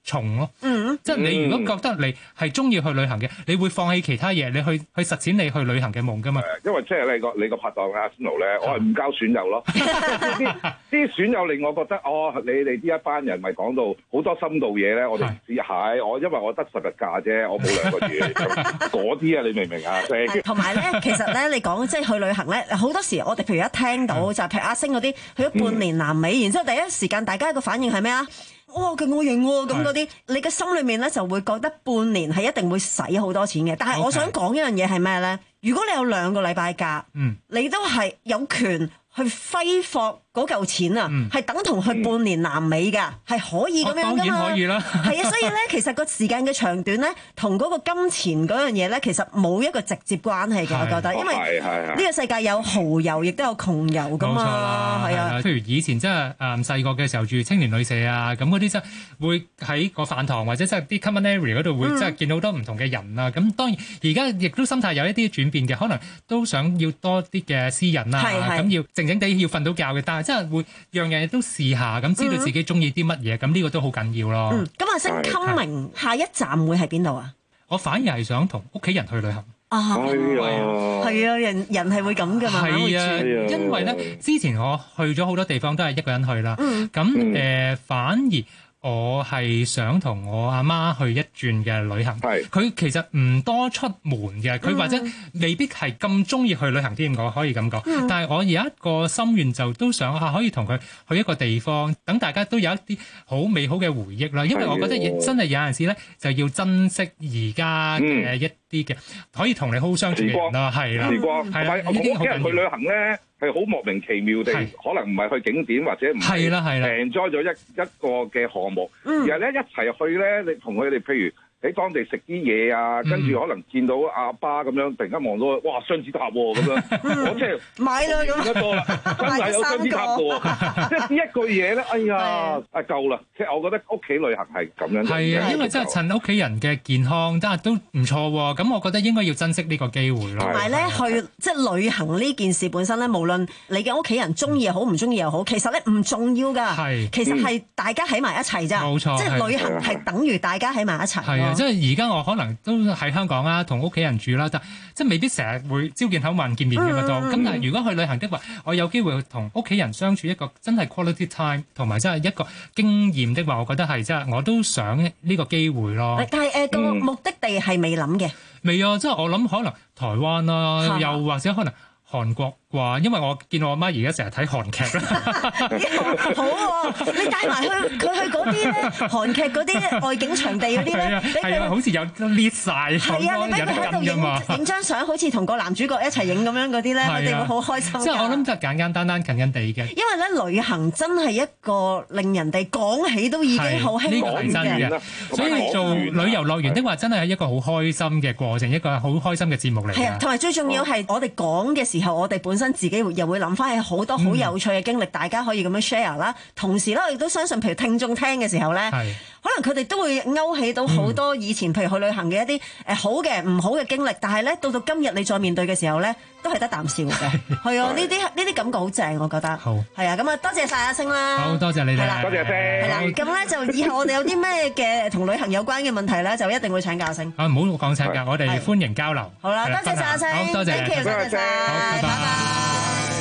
從咯。 嗯， 即係你如果覺得你係中意去旅行嘅，你會放棄其他嘢，你去去實踐你去旅行嘅夢噶嘛？ 因為即係你個你個拍檔阿仙奴咧，我係唔交損友咯。啲啲損友令我覺得，哦，你哋呢一班人咪講到好多深度嘢咧，我哋唔知係我因為我得十日假啫，我冇兩個月嗰啲啊，你明唔明啊？ 同埋咧，其實咧，你講即係去旅行咧，好多時我哋譬如一聽到就係譬如阿星嗰啲去咗半年南美，然之後第一時間大家個反應係咩啊？哇，咁我型喎！咁嗰啲，你嘅心裏面咧就會覺得半年係一定會使好多錢嘅。但係我想講一樣嘢係咩咧？如果你有兩個禮拜假，嗯，你都係有權去揮霍嗰嚿錢啊，係、嗯、等同去半年南美㗎，係、嗯、可以咁樣㗎嘛。當然可以啦。係啊，所以咧，其實個時間嘅長短咧，同嗰個金錢嗰樣嘢咧，其實冇一個直接關係嘅，我覺得，因為呢個世界有豪遊，亦都有窮遊㗎嘛。係啊， 譬如以前真係誒細個嘅時候住青年旅社啊，咁嗰啲真係會喺個飯堂或者真係啲 common area 嗰度會真係見到好多唔同嘅人啊。咁、嗯、當然而家亦都心態有一啲轉變嘅，可能都想要多啲嘅私隱啊，咁要靜靜地要瞓到覺嘅，但係真係會樣樣嘢都試下，咁知道自己中意啲乜嘢，咁、嗯、呢個都好緊要咯。咁、嗯、阿星 coming 下一站會喺邊度啊？我反而係想同屋企人去旅行。啊， 係啊，人人係會咁噶嘛。 係啊，因為咧之前我去咗好多地方都係一個人去啦。咁、嗯、誒、呃，反而我係想同我阿媽去一轉嘅旅行。佢其實唔多出門嘅，佢或者未必係咁中意去旅行添，我可以咁講、嗯。但係我有一個心願，就都想啊，可以同佢去一個地方，等大家都有一啲好美好嘅回憶啦。因為我覺得真係有陣時咧，就要珍惜而家嘅一啲嘅、嗯、可以同你好好相處嘅人啦，係啦，時光係啦，呢啲好緊要。 去旅行咧係好莫名其妙地，可能唔係去景點或者唔係 enjoy 咗一一個嘅項目，嗯、而係咧一齊去咧，你同佢哋譬如喺當地食啲嘢啊，跟住可能見到阿爸咁樣，突然間望到，哇，雙子塔喎、啊、咁樣，我即係買啦咁， 得多啦，真係有雙子塔嘅喎，即係呢一句嘢咧，哎呀，啊夠啦，即係我覺得屋企旅行係咁樣。 係啊，因為真係趁屋企人嘅健康，真係都唔錯喎。咁我覺得應該要珍惜呢個機會咯。 同埋咧，去即係旅行呢件事本身咧，無論你嘅屋企人中意又好，唔中意又好，其實咧唔重要㗎。係，其實係大家喺埋一齊咋。冇錯，即係旅行係等於大家喺埋一齊。係啊， 即係而家我可能都喺香港啦，同屋企人住啦，但即係未必成日會朝見口晚見面嘅嗰度。咁、嗯、但係如果去旅行的話，我有機會同屋企人相處一個真係 quality time，同埋真係一個經驗的話，我覺得係真係我都想呢個機會咯。 但係誒個目的地係未諗嘅。未啊，即係我諗可能台灣啦，又或者可能韓國啩，因為我見我阿媽而家成日睇韓劇啦。 好喎、啊，你帶埋去佢去嗰啲咧，韓劇嗰啲外景場地嗰啲咧， 係啊，好似有 list 曬，係啊，你俾佢喺度影影張相，好似同個男主角一齊影咁樣嗰啲咧，佢哋會好開心。 即係我諗就簡簡單單近近地嘅。 因為咧旅行真係一個令人哋講起都已經好興奮嘅， 所以做旅遊樂園的話，真係一個好開心嘅過程，一個好開心嘅節目嚟。 係啊，同埋最重要係我哋講嘅時候，我哋本身自己又會諗翻起好多好有趣嘅經歷、嗯，大家可以咁樣 share 啦。同時咧，我亦都相信，譬如聽眾聽嘅時候咧，可能佢哋都會勾起到好多以前、嗯、譬如去旅行嘅一啲誒好嘅、唔好嘅經歷。但係咧，到到今日你再面對嘅時候咧，都係得啖笑嘅。係啊，呢啲呢啲感覺好正，我覺得。好。係啊，咁啊，多謝晒阿星啦。 好多謝你哋。 多謝星。係啦， 咁咧就以後我哋有啲咩嘅同旅行有關嘅問題咧，就一定會請教阿星。 啊，唔好講請教，我哋歡迎交流。 好啦，多謝晒阿星。 好，多謝。 多謝晒。拜拜。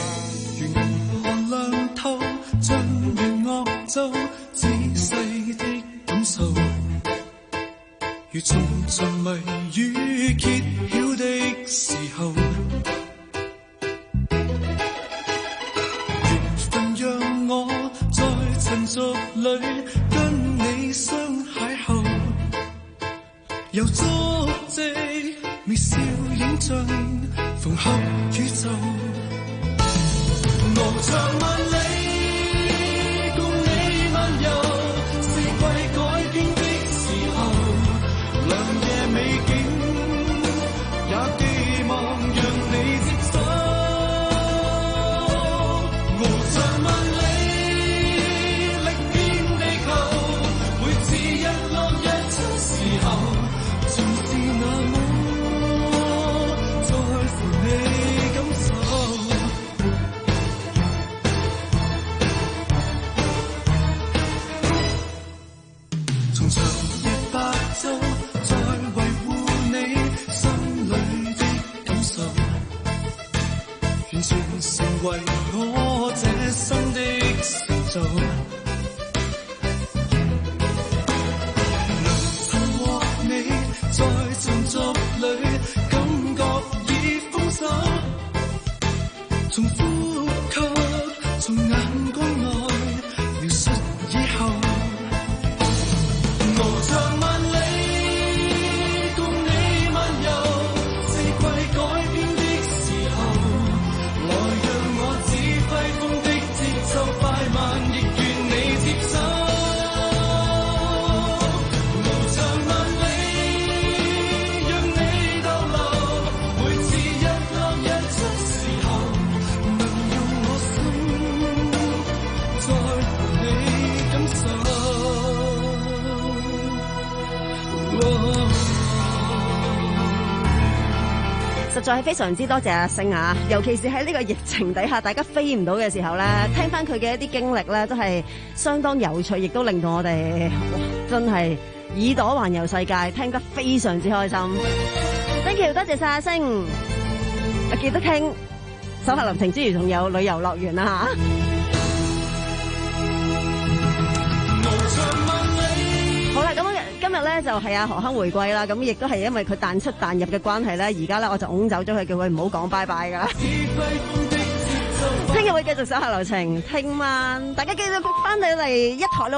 亮透，像弦樂奏，仔細的感受，如重重迷語揭曉的時候，緣分讓我在塵俗裏跟你相邂逅，由足跡微笑影像縫合宇宙。無常萬里，共你漫遊，四季改變的時候，良夜美景，也寄望讓你接手。無常萬里，歷遍地球，每次日落日出時候，盡是那麼在乎你感受。 奏，再維護你心裏的感受，完全成為我這生的成就。能尋獲你在塵俗裏，感覺已豐收，從呼吸，從眼光內描述以後。無常萬里，共你漫遊，四季改變的時候，來讓我指揮風的節奏，快慢亦願你接受。無常萬里，讓你逗留，每次日落日出時候，能用我心再和你感受。 實在係非常之多謝阿星啊！尤其是喺呢個疫情底下，大家飛唔到嘅時候咧，聽翻佢嘅一啲經歷咧，都係相當有趣，亦都令到我哋哇真係耳朵環遊世界，聽得非常之開心。Thank you，多謝晒阿星，啊記得聽手下留情之餘，仲有旅遊樂園啦嚇。好啦，咁今日咧就係阿何鏗回歸啦，咁亦都係因為佢彈出彈入嘅關係咧，而家咧我就拱走咗佢，叫佢唔好講拜拜噶啦。聽日會繼續手下留情，聽晚大家繼續翻到嚟一台咯。